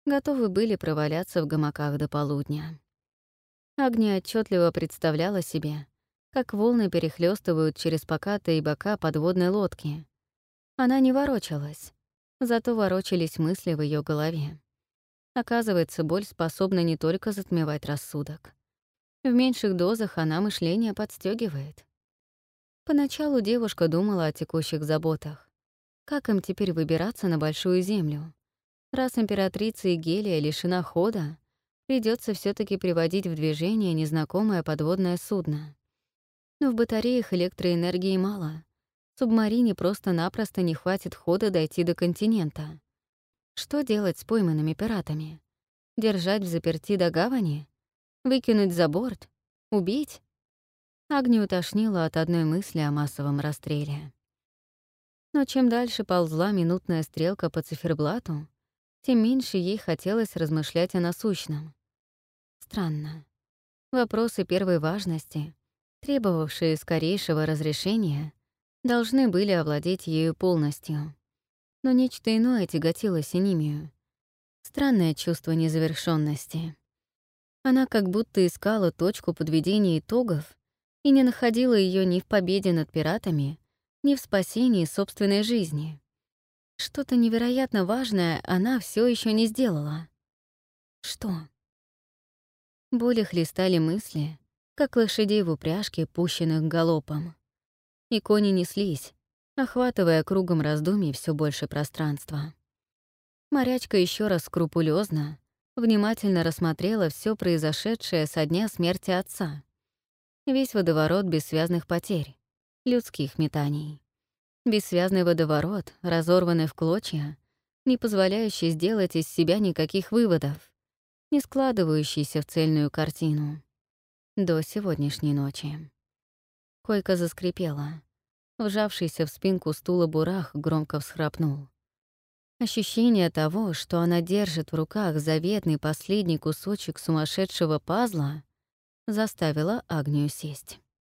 [SPEAKER 1] готовы были проваляться в гамаках до полудня. Агния отчетливо представляла себе, как волны перехлестывают через покатые бока подводной лодки. Она не ворочалась, зато ворочались мысли в ее голове. Оказывается, боль способна не только затмевать рассудок. В меньших дозах она мышление подстегивает. Поначалу девушка думала о текущих заботах. Как им теперь выбираться на Большую Землю? Раз императрица Игелия лишена хода, придется все таки приводить в движение незнакомое подводное судно. Но в батареях электроэнергии мало. Субмарине просто-напросто не хватит хода дойти до континента. Что делать с пойманными пиратами? Держать взаперти до гавани? Выкинуть за борт? Убить? Агнию тошнило от одной мысли о массовом расстреле. Но чем дальше ползла минутная стрелка по циферблату, тем меньше ей хотелось размышлять о насущном. Странно. Вопросы первой важности, требовавшие скорейшего разрешения, должны были овладеть ею полностью. Но нечто иное тяготило Синимию. Странное чувство незавершенности. Она как будто искала точку подведения итогов и не находила ее ни в победе над пиратами, ни в спасении собственной жизни. Что-то невероятно важное она все еще не сделала. Что? Боли хлестали мысли, как лошадей в упряжке, пущенных галопом. И кони неслись, охватывая кругом раздумий все больше пространства. Морячка еще раз скрупулезно, внимательно рассмотрела все произошедшее со дня смерти отца. Весь водоворот бессвязных потерь, людских метаний. Бессвязный водоворот, разорванный в клочья, не позволяющий сделать из себя никаких выводов, не складывающийся в цельную картину. До сегодняшней ночи. Койка заскрипела. Вжавшийся в спинку стула Бурах громко всхрапнул. Ощущение того, что она держит в руках заветный последний кусочек сумасшедшего пазла, заставило Агнию сесть.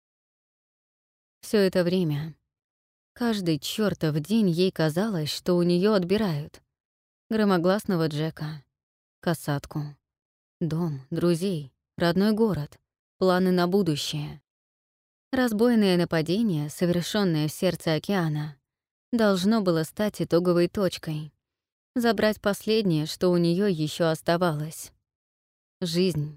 [SPEAKER 1] Все это время, каждый чёртов день ей казалось, что у нее отбирают громогласного Джека, касатку, дом, друзей, родной город, планы на будущее. Разбойное нападение, совершенное в сердце океана, должно было стать итоговой точкой, забрать последнее, что у нее еще оставалось — жизнь.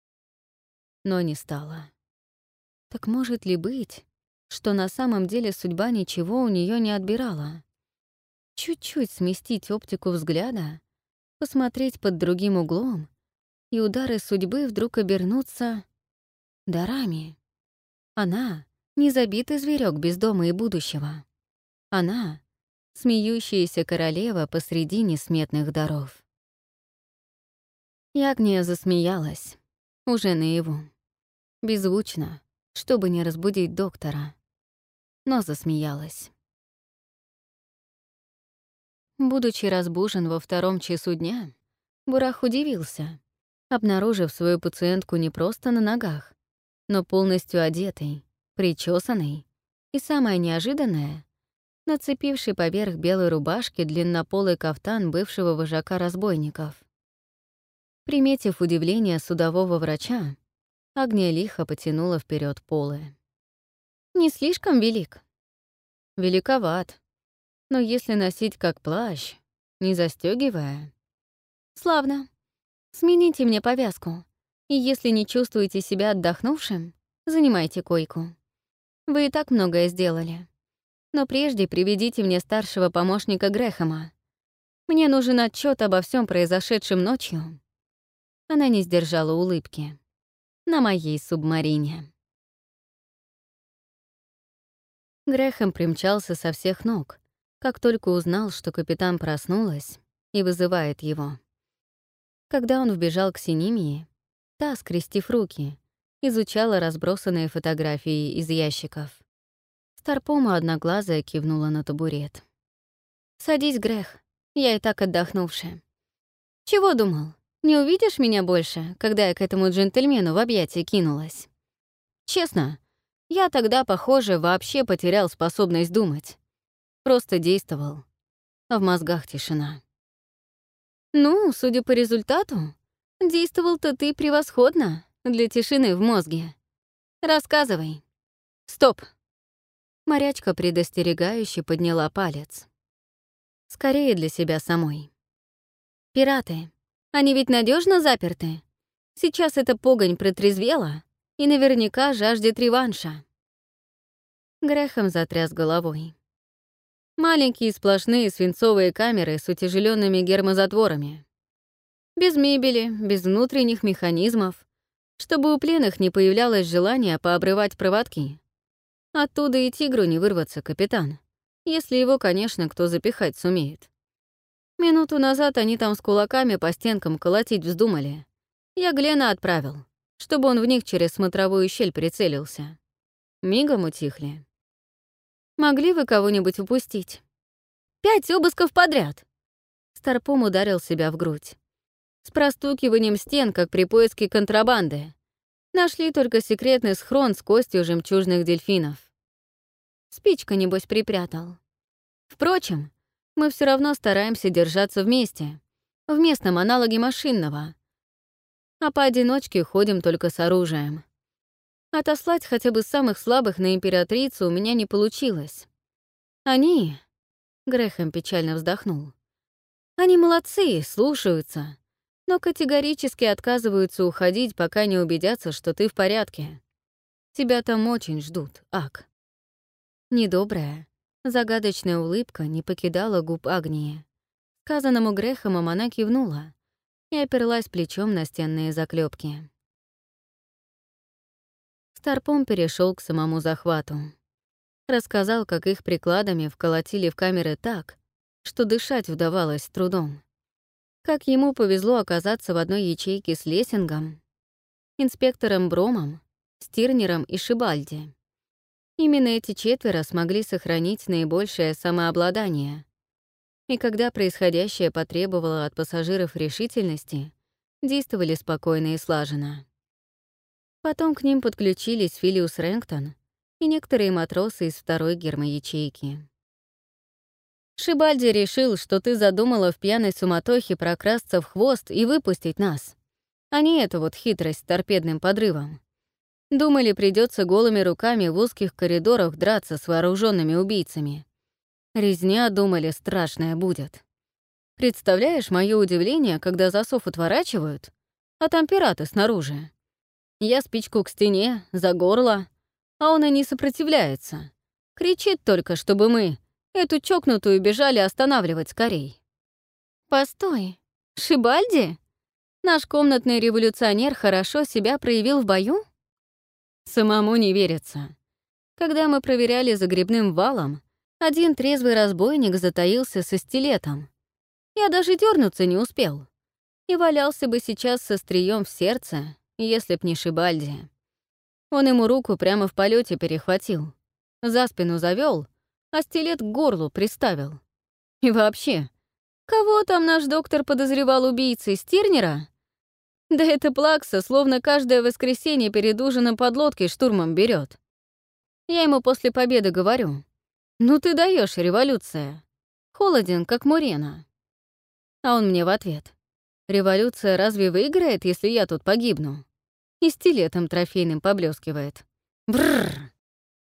[SPEAKER 1] Но не стало. Так может ли быть, что на самом деле судьба ничего у нее не отбирала? Чуть-чуть сместить оптику взгляда, посмотреть под другим углом, и удары судьбы вдруг обернутся дарами. Она — незабитый зверек без дома и будущего. Она — смеющаяся королева посреди несметных даров. Ягния засмеялась, уже наяву. Беззвучно, чтобы не разбудить доктора. Но засмеялась. Будучи разбужен во втором часу дня, Бурах удивился, обнаружив свою пациентку не просто на ногах, но полностью одетой, причесанной и, самое неожиданное, нацепивший поверх белой рубашки длиннополый кафтан бывшего вожака разбойников. Приметив удивление судового врача, Агния лихо потянула вперед полы. «Не слишком велик?» «Великоват. Но если носить как плащ, не застёгивая...» «Славно. Смените мне повязку, и если не чувствуете себя отдохнувшим, занимайте койку. Вы и так многое сделали. Но прежде приведите мне старшего помощника Грэхэма. Мне нужен отчет обо всем произошедшем ночью». Она не сдержала улыбки. «На моей субмарине». Грэхэм примчался со всех ног, как только узнал, что капитан проснулась и вызывает его. Когда он вбежал к Синимии, та, скрестив руки, изучала разбросанные фотографии из ящиков. Старпома одноглазая кивнула на табурет. «Садись, Грэх, я и так отдохнувшая. Чего думал, не увидишь меня больше, когда я к этому джентльмену в объятия кинулась? Честно, я тогда, похоже, вообще потерял способность думать. Просто действовал. А в мозгах тишина». Ну, судя по результату, действовал-то ты превосходно для тишины в мозге. Рассказывай. Стоп. Морячка предостерегающе подняла палец. Скорее для себя самой. Пираты. Они ведь надежно заперты. Сейчас эта погонь протрезвела и наверняка жаждет реванша. Грэхэм затряс головой. Маленькие сплошные свинцовые камеры с утяжеленными гермозатворами. Без мебели, без внутренних механизмов, чтобы у пленных не появлялось желания пообрывать проводки. Оттуда и тигру не вырваться, капитан. Если его, конечно, кто запихать сумеет. Минуту назад они там с кулаками по стенкам колотить вздумали. Я Глена отправил, чтобы он в них через смотровую щель прицелился. Мигом утихли. Могли вы кого-нибудь упустить? Пять обысков подряд! Старпом ударил себя в грудь. С простукиванием стен, как при поиске контрабанды. Нашли только секретный схрон с костью жемчужных дельфинов. Спичка, небось, припрятал. Впрочем, мы все равно стараемся держаться вместе, в местном аналоге машинного. А поодиночке ходим только с оружием. Отослать хотя бы самых слабых на императрицу у меня не получилось. Они... Грэхэм печально вздохнул. Они молодцы, слушаются, но категорически отказываются уходить, пока не убедятся, что ты в порядке. Тебя там очень ждут, Ак. Недобрая, загадочная улыбка не покидала губ Агнии. Сказанному Грэхэмом она кивнула и оперлась плечом на стенные заклепки. Старпом перешел к самому захвату. Рассказал, как их прикладами вколотили в камеры так, что дышать удавалось с трудом. Как ему повезло оказаться в одной ячейке с Лессингом, инспектором Бромом, Стирнером и Шибальди. Именно эти четверо смогли сохранить наибольшее самообладание. И когда происходящее потребовало от пассажиров решительности, действовали спокойно и слаженно. Потом к ним подключились Филиус Рэнктон и некоторые матросы из второй гермоячейки. «Шибальди решил, что ты задумала в пьяной суматохе прокрасться в хвост и выпустить нас, а не эту вот хитрость с торпедным подрывом. Думали, придется голыми руками в узких коридорах драться с вооруженными убийцами. Резня, думали, страшная будет. Представляешь мое удивление, когда засов отворачивают, а там пираты снаружи. Я спичку к стене, за горло, а он и не сопротивляется. Кричит только, чтобы мы эту чокнутую бежали останавливать скорей. Постой, Шибальди? Наш комнатный революционер хорошо себя проявил в бою? Самому не верится. Когда мы проверяли за грибным валом, один трезвый разбойник затаился со стилетом. Я даже дернуться не успел. И валялся бы сейчас со стрием в сердце, если б не Шибальди. Он ему руку прямо в полете перехватил, за спину завел, а стилет к горлу приставил. И вообще, кого там наш доктор подозревал убийцей, Стирнера? Да это плакса, словно каждое воскресенье перед ужином подлодки штурмом берет. Я ему после победы говорю: «Ну ты даешь, революция. Холоден, как Мурена». А он мне в ответ: «Революция разве выиграет, если я тут погибну?» И стилетом трофейным поблескивает. Бррр.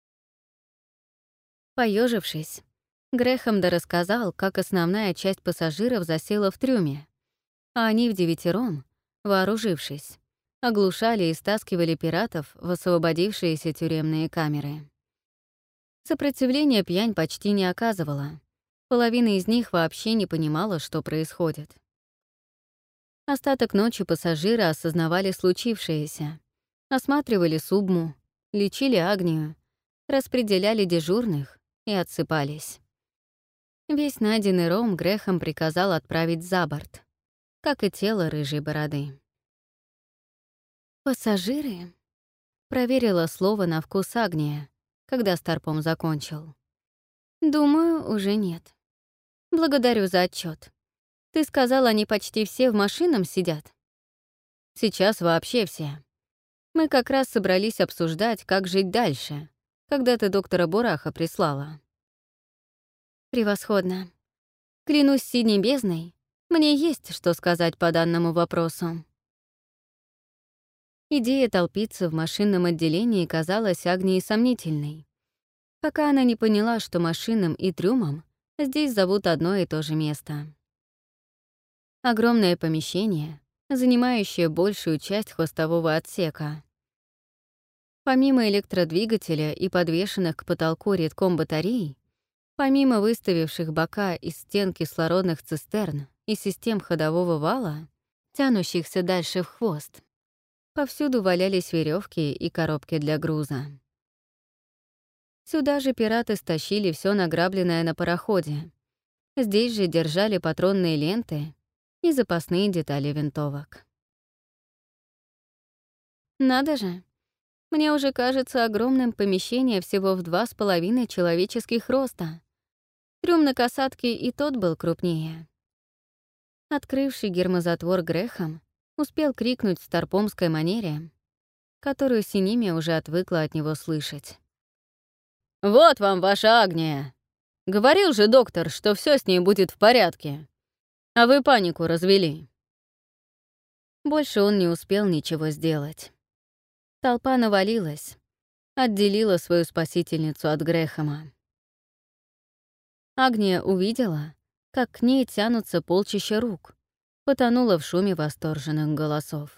[SPEAKER 1] Поежившись, Грэхэм дорассказал, как основная часть пассажиров засела в трюме, а они в девятером, вооружившись, оглушали и стаскивали пиратов в освободившиеся тюремные камеры. Сопротивления пьянь почти не оказывала. Половина из них вообще не понимала, что происходит. Остаток ночи пассажиры осознавали случившееся, осматривали субму, лечили Агнию, распределяли дежурных и отсыпались. Весь найденный ром Грэхэм приказал отправить за борт, как и тело рыжей бороды. «Пассажиры?» — проверила слово на вкус Агния, когда Старпом закончил. «Думаю, уже нет. Благодарю за отчет. Ты сказал, они почти все в машинном сидят?» «Сейчас вообще все. Мы как раз собрались обсуждать, как жить дальше, когда ты доктора Бураха прислала». «Превосходно. Клянусь синей бездной, Мне есть что сказать по данному вопросу. Идея толпиться в машинном отделении казалась Агнии сомнительной, пока она не поняла, что машинам и трюмам здесь зовут одно и то же место. Огромное помещение, занимающее большую часть хвостового отсека. Помимо электродвигателя и подвешенных к потолку редком батарей, помимо выставивших бока из стен кислородных цистерн и систем ходового вала, тянущихся дальше в хвост, повсюду валялись веревки и коробки для груза. Сюда же пираты стащили все награбленное на пароходе. Здесь же держали патронные ленты и запасные детали винтовок. Надо же! Мне уже кажется огромным помещение всего в два с половиной человеческих роста. Трюм на касатке и тот был крупнее. Открывший гермозатвор Грэхэм успел крикнуть в старпомской манере, которую Синемия уже отвыкла от него слышать. «Вот вам ваша Агния! Говорил же доктор, что все с ней будет в порядке. А вы панику развели». Больше он не успел ничего сделать. Толпа навалилась, отделила свою спасительницу от Грэхэма. Агния увидела, как к ней тянутся полчища рук, потонула в шуме восторженных голосов.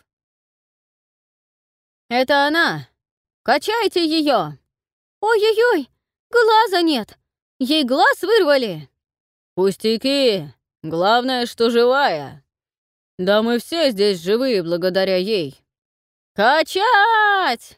[SPEAKER 1] «Это она! Качайте ее! Ой-ой-ой! Глаза нет! Ей глаз вырвали!» «Пустяки! Главное, что живая! Да мы все здесь живые благодаря ей! Качать!»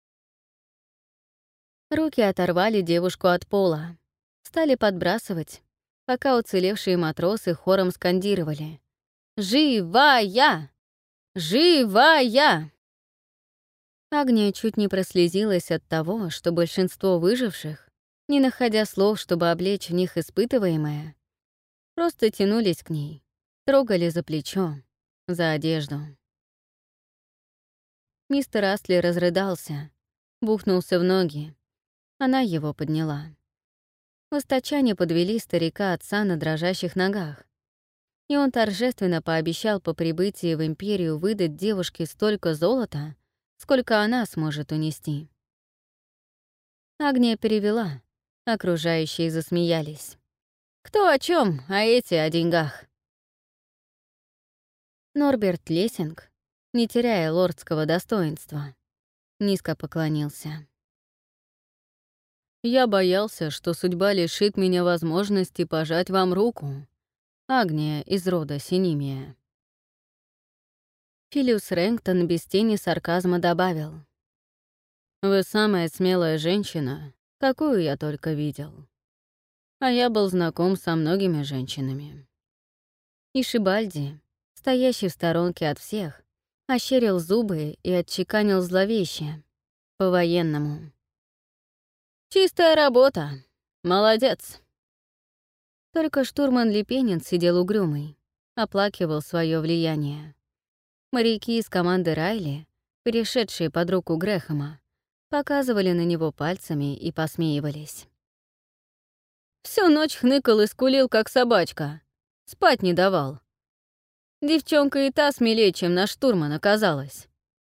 [SPEAKER 1] Руки оторвали девушку от пола, стали подбрасывать, пока уцелевшие матросы хором скандировали: «Живая! Живая!» Агния чуть не прослезилась от того, что большинство выживших, не находя слов, чтобы облечь в них испытываемое, просто тянулись к ней, трогали за плечо, за одежду. Мистер Астли разрыдался, бухнулся в ноги. Она его подняла. Восточане подвели старика отца на дрожащих ногах, и он торжественно пообещал по прибытии в империю выдать девушке столько золота, сколько она сможет унести. Агния перевела, окружающие засмеялись. Кто о чем, а эти о деньгах. Норберт Лессинг, не теряя лордского достоинства, низко поклонился. «Я боялся, что судьба лишит меня возможности пожать вам руку, Агния из рода Синемия». Филиус Рэнктон без тени сарказма добавил: «Вы самая смелая женщина, какую я только видел. А я был знаком со многими женщинами». И Шибальди, стоящий в сторонке от всех, ощерил зубы и отчеканил зловеще, по-военному: «Чистая работа. Молодец». Только штурман Лепенин сидел угрюмый, оплакивал свое влияние. Моряки из команды Райли, перешедшие под руку Грэхэма, показывали на него пальцами и посмеивались. «Всю ночь хныкал и скулил, как собачка. Спать не давал. Девчонка и та смелее, чем наш штурман, оказалась».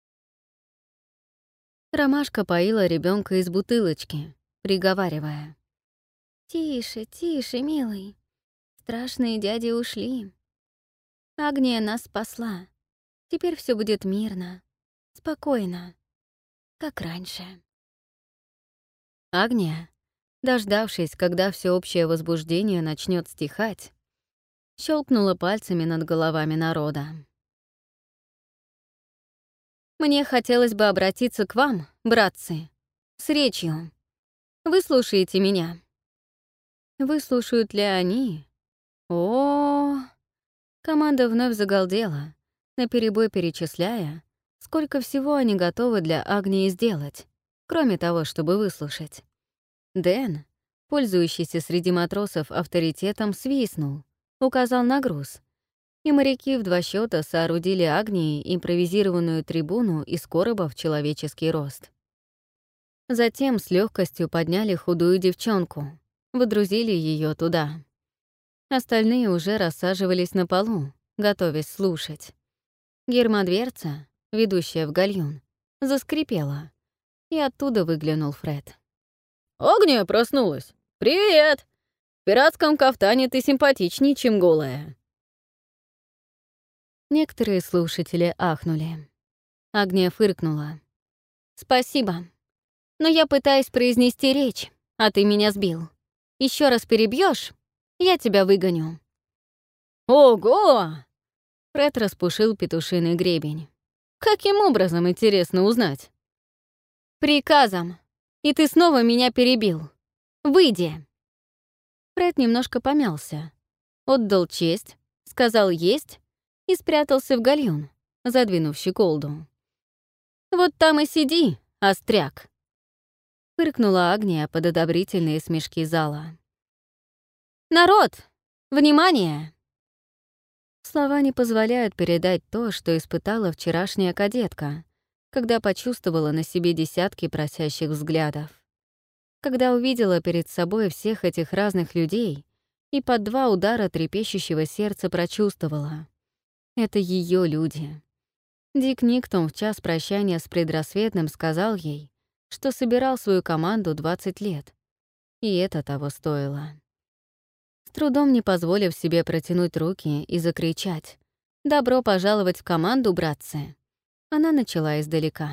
[SPEAKER 1] Ромашка поила ребенка из бутылочки, приговаривая: «Тише, тише, милый. Страшные дяди ушли. Агния нас спасла. Теперь все будет мирно, спокойно, как раньше». Агния, дождавшись, когда всеобщее возбуждение начнет стихать, щелкнула пальцами над головами народа. «Мне хотелось бы обратиться к вам, братцы, с речью. Вы слушаете меня?» Выслушают ли они? О, команда вновь загалдела, наперебой перечисляя, сколько всего они готовы для Агнии сделать, кроме того, чтобы выслушать. Дэн, пользующийся среди матросов авторитетом, свистнул, указал на груз, и моряки в два счета соорудили Агнии импровизированную трибуну из короба в человеческий рост. Затем с легкостью подняли худую девчонку, выдрузили ее туда. Остальные уже рассаживались на полу, готовясь слушать. Гермодверца, ведущая в гальюн, заскрипела, и оттуда выглянул Фред.
[SPEAKER 2] «Огния проснулась! Привет! В пиратском кафтане ты симпатичнее, чем голая».
[SPEAKER 1] Некоторые слушатели ахнули. Агния фыркнула.
[SPEAKER 3] «Спасибо. Но я пытаюсь произнести речь, а ты меня сбил. Еще раз перебьешь, я тебя выгоню».
[SPEAKER 2] «Ого!»
[SPEAKER 1] Фред распушил петушиный гребень.
[SPEAKER 2] «Каким образом, интересно узнать?»
[SPEAKER 3] «Приказом. И ты снова меня перебил. Выйди».
[SPEAKER 1] Фред немножко помялся, отдал честь, сказал «есть» и спрятался в гальюн, задвинув щеколду.
[SPEAKER 3] «Вот там и сиди, остряк»,
[SPEAKER 1] — фыркнула Агния под одобрительные смешки зала.
[SPEAKER 3] «Народ, внимание!»
[SPEAKER 1] Слова не позволяют передать то, что испытала вчерашняя кадетка, когда почувствовала на себе десятки просящих взглядов. Когда увидела перед собой всех этих разных людей и под два удара трепещущего сердца прочувствовала. Это ее люди. Дик Никтон в час прощания с предрассветным сказал ей, что собирал свою команду двадцать лет. И это того стоило. С трудом не позволив себе протянуть руки и закричать «Добро пожаловать в команду, братцы!», она начала издалека.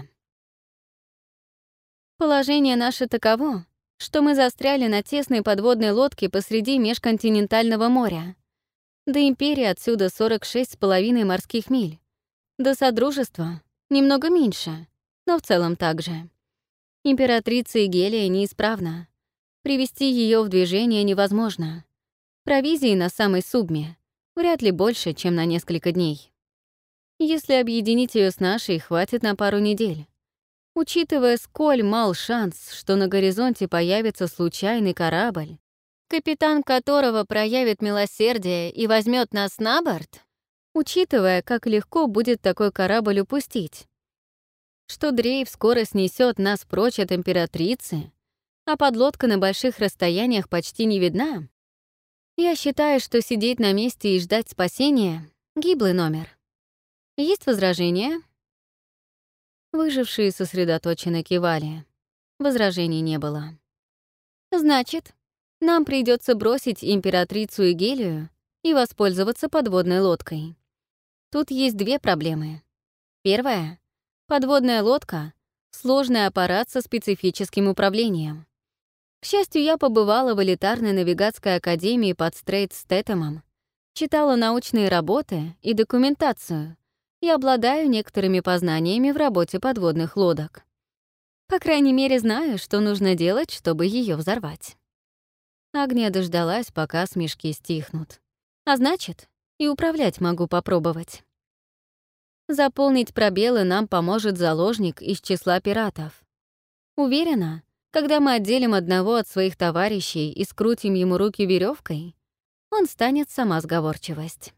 [SPEAKER 3] «Положение наше таково, что мы застряли на тесной подводной лодке посреди межконтинентального моря. До Империи отсюда сорок шесть с половиной морских миль. До Содружества немного меньше, но в целом так же. Императрица Игелия неисправна. Привести ее в движение невозможно. Провизии на самой Субме вряд ли больше, чем на несколько дней. Если объединить ее с нашей, хватит на пару недель. Учитывая, сколь мал шанс, что на горизонте появится случайный корабль, капитан которого проявит милосердие и возьмет нас на борт, учитывая, как легко будет такой корабль упустить, что дрейф скоро снесет нас прочь от императрицы, а подлодка на больших расстояниях почти не видна, я считаю, что сидеть на месте и ждать спасения — гиблый номер. Есть возражения?» Выжившие сосредоточенно кивали. Возражений не было. «Значит, нам придется бросить императрицу Игелию и воспользоваться подводной лодкой. Тут есть две проблемы. Первая — подводная лодка — сложный аппарат со специфическим управлением. К счастью, я побывала в элитарной навигатской академии под Стрейт-Стэттемом, читала научные работы и документацию и обладаю некоторыми познаниями в работе подводных лодок. По крайней мере, знаю, что нужно делать, чтобы ее взорвать». Агния дождалась, пока смешки стихнут. А значит, и управлять могу попробовать. Заполнить пробелы нам поможет заложник из числа пиратов. Уверена, когда мы отделим одного от своих товарищей и скрутим ему руки веревкой, он станет сама сговорчивость.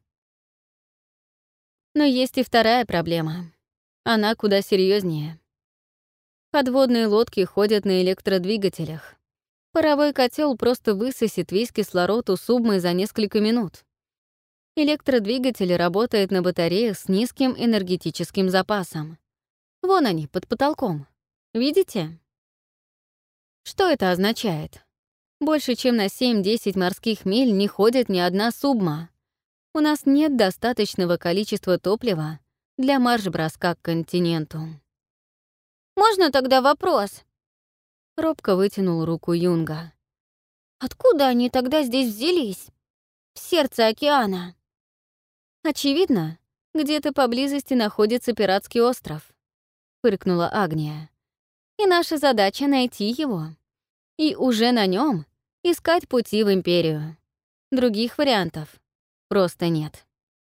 [SPEAKER 3] Но есть и вторая проблема. Она куда серьезнее. Подводные лодки ходят на электродвигателях. Паровой котел просто высосет весь кислород у субмы за несколько минут. Электродвигатель работает на батареях с низким энергетическим запасом. Вон они, под потолком. Видите? Что это означает? Больше чем на семь-десять морских миль не ходит ни одна субма. У нас нет достаточного количества топлива для марш-броска к континенту. «Можно тогда вопрос?» Робко вытянул руку Юнга. «Откуда они тогда здесь взялись? В сердце океана?» «Очевидно, где-то поблизости находится пиратский остров», — фыркнула Агния. «И наша задача — найти его. И уже на нем искать пути в Империю. Других вариантов просто нет».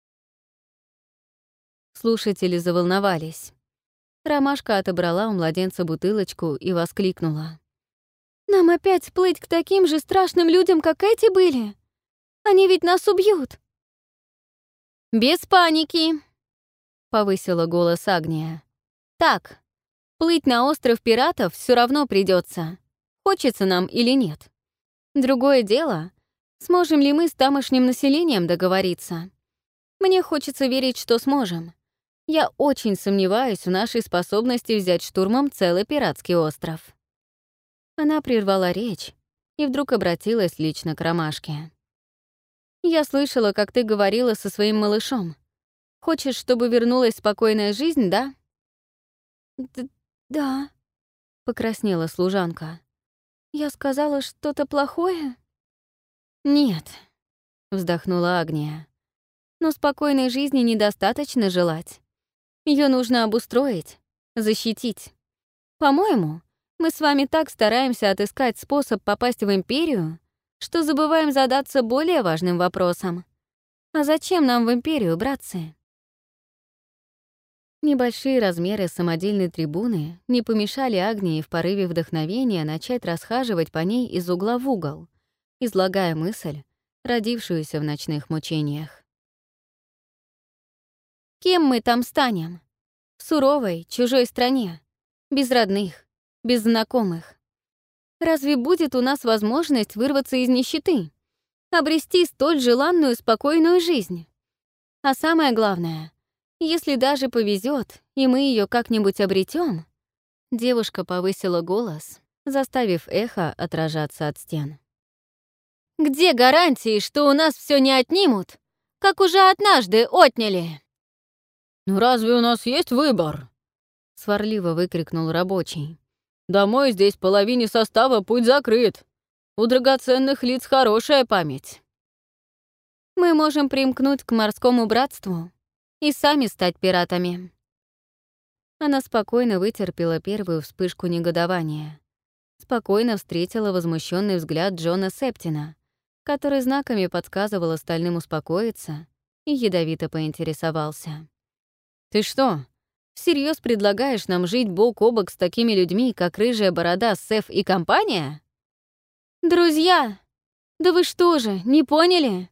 [SPEAKER 3] Слушатели заволновались. Ромашка отобрала у младенца бутылочку и воскликнула. «Нам опять плыть к таким же страшным людям, как эти были? Они ведь нас убьют!» «Без паники!» — повысила голос Агния. «Так, плыть на остров пиратов все равно придется, хочется нам или нет. Другое дело, Сможем ли мы с тамошним населением договориться? Мне хочется верить, что сможем. Я очень сомневаюсь в нашей способности взять штурмом целый пиратский остров». Она прервала речь и вдруг обратилась лично к Ромашке. «Я слышала, как ты говорила со своим малышом. Хочешь, чтобы вернулась спокойная жизнь, да?» Д «Да», — покраснела служанка. «Я сказала что-то плохое?» «Нет», — вздохнула Агния. «Но спокойной жизни недостаточно желать. Ее нужно обустроить, защитить. По-моему, мы с вами так стараемся отыскать способ попасть в Империю, что забываем задаться более важным вопросом. А зачем нам в Империю, братцы?» Небольшие размеры самодельной трибуны не помешали Агнии в порыве вдохновения начать расхаживать по ней из угла в угол, излагая мысль, родившуюся в ночных мучениях. «Кем мы там станем? В суровой, чужой стране, без родных, без знакомых. Разве будет у нас возможность вырваться из нищеты, обрести столь желанную спокойную жизнь? А самое главное, если даже повезет, и мы ее как-нибудь обретем, девушка повысила голос, заставив эхо отражаться от стен. «Где гарантии, что у нас все не отнимут, как уже однажды отняли?»
[SPEAKER 2] «Ну разве у нас есть выбор?» — сварливо выкрикнул рабочий. «Домой здесь половине состава путь закрыт. У драгоценных лиц хорошая память».
[SPEAKER 3] «Мы можем примкнуть к морскому братству и сами стать пиратами». Она спокойно вытерпела первую вспышку негодования. Спокойно встретила возмущенный взгляд Джона Септина, который знаками подсказывал остальным успокоиться, и ядовито поинтересовался. «Ты что, всерьез предлагаешь нам жить бок о бок с такими людьми, как Рыжая Борода, Сеф и компания?» «Друзья! Да вы что же, не поняли?»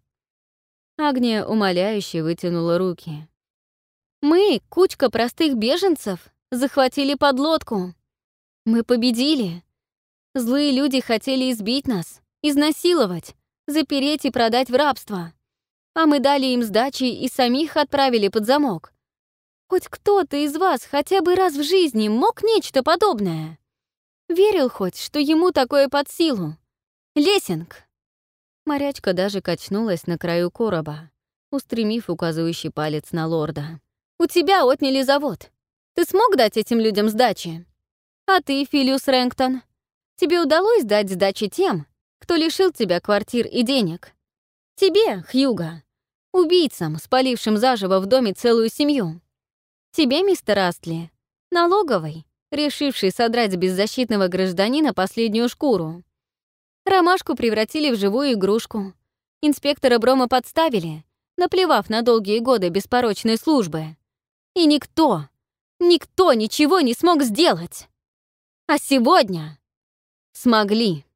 [SPEAKER 3] Агния умоляюще вытянула руки. «Мы, кучка простых беженцев, захватили подлодку. Мы победили. Злые люди хотели избить нас, изнасиловать, запереть и продать в рабство. А мы дали им сдачи и самих отправили под замок. Хоть кто-то из вас хотя бы раз в жизни мог нечто подобное? Верил хоть, что ему такое под силу? Лесинг!» Морячка даже качнулась на краю короба, устремив указывающий палец на лорда. «У тебя отняли завод. Ты смог дать этим людям сдачи? А ты, Филиус Рэнктон, тебе удалось дать сдачи тем, кто лишил тебя квартир и денег? Тебе, Хьюго, убийцам, спалившим заживо в доме целую семью? Тебе, мистер Астли, налоговый, решивший содрать с беззащитного гражданина последнюю шкуру? Ромашку превратили в живую игрушку. Инспектора Брома подставили, наплевав на долгие годы беспорочной службы. И никто, никто ничего не смог сделать. А сегодня смогли».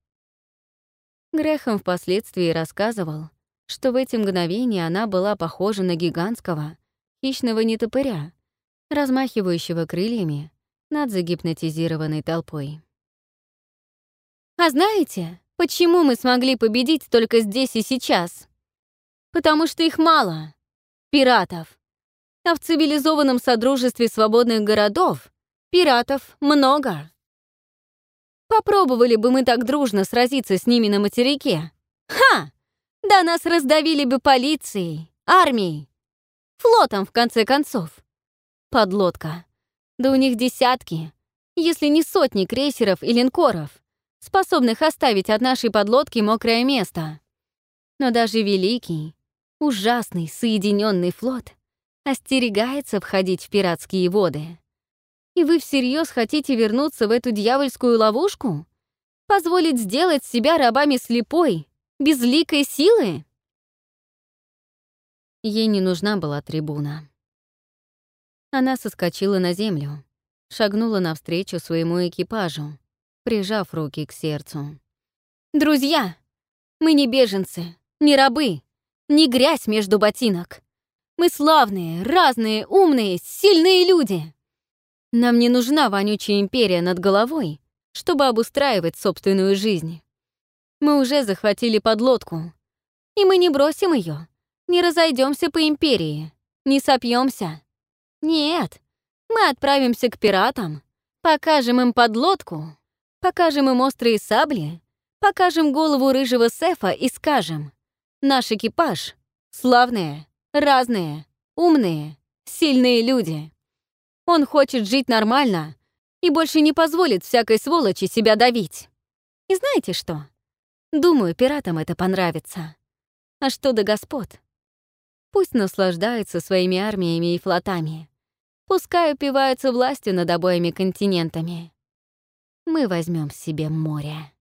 [SPEAKER 3] Грэхэм впоследствии рассказывал, что в эти мгновения она была похожа на гигантского, хищного нетопыря, размахивающего крыльями над загипнотизированной толпой. «А знаете, почему мы смогли победить только здесь и сейчас? Потому что их мало, пиратов. А в цивилизованном содружестве свободных городов пиратов много. Попробовали бы мы так дружно сразиться с ними на материке. Ха! Да нас раздавили бы полицией, армией, флотом, в конце концов. Подлодка. Да у них десятки, если не сотни крейсеров и линкоров, способных оставить от нашей подлодки мокрое место. Но даже великий, ужасный соединенный флот остерегается входить в пиратские воды. И вы всерьез хотите вернуться в эту дьявольскую ловушку? Позволить сделать себя рабами слепой, безликой силы?» Ей не нужна была трибуна. Она соскочила на землю, шагнула навстречу своему экипажу, прижав руки к сердцу. «Друзья, мы не беженцы, не рабы, не грязь между ботинок. Мы славные, разные, умные, сильные люди. Нам не нужна вонючая империя над головой, чтобы обустраивать собственную жизнь. Мы уже захватили подлодку. И мы не бросим ее, не разойдемся по империи, не сопьемся. Нет, мы отправимся к пиратам, покажем им подлодку, покажем им острые сабли, покажем голову рыжего Сефа и скажем: наш экипаж — славные, разные, умные, сильные люди. Он хочет жить нормально и больше не позволит всякой сволочи себя давить. И знаете что? Думаю, пиратам это понравится. А что до господ? Пусть наслаждаются своими армиями и флотами. Пускай упиваются властью над обоими континентами. Мы возьмем себе море.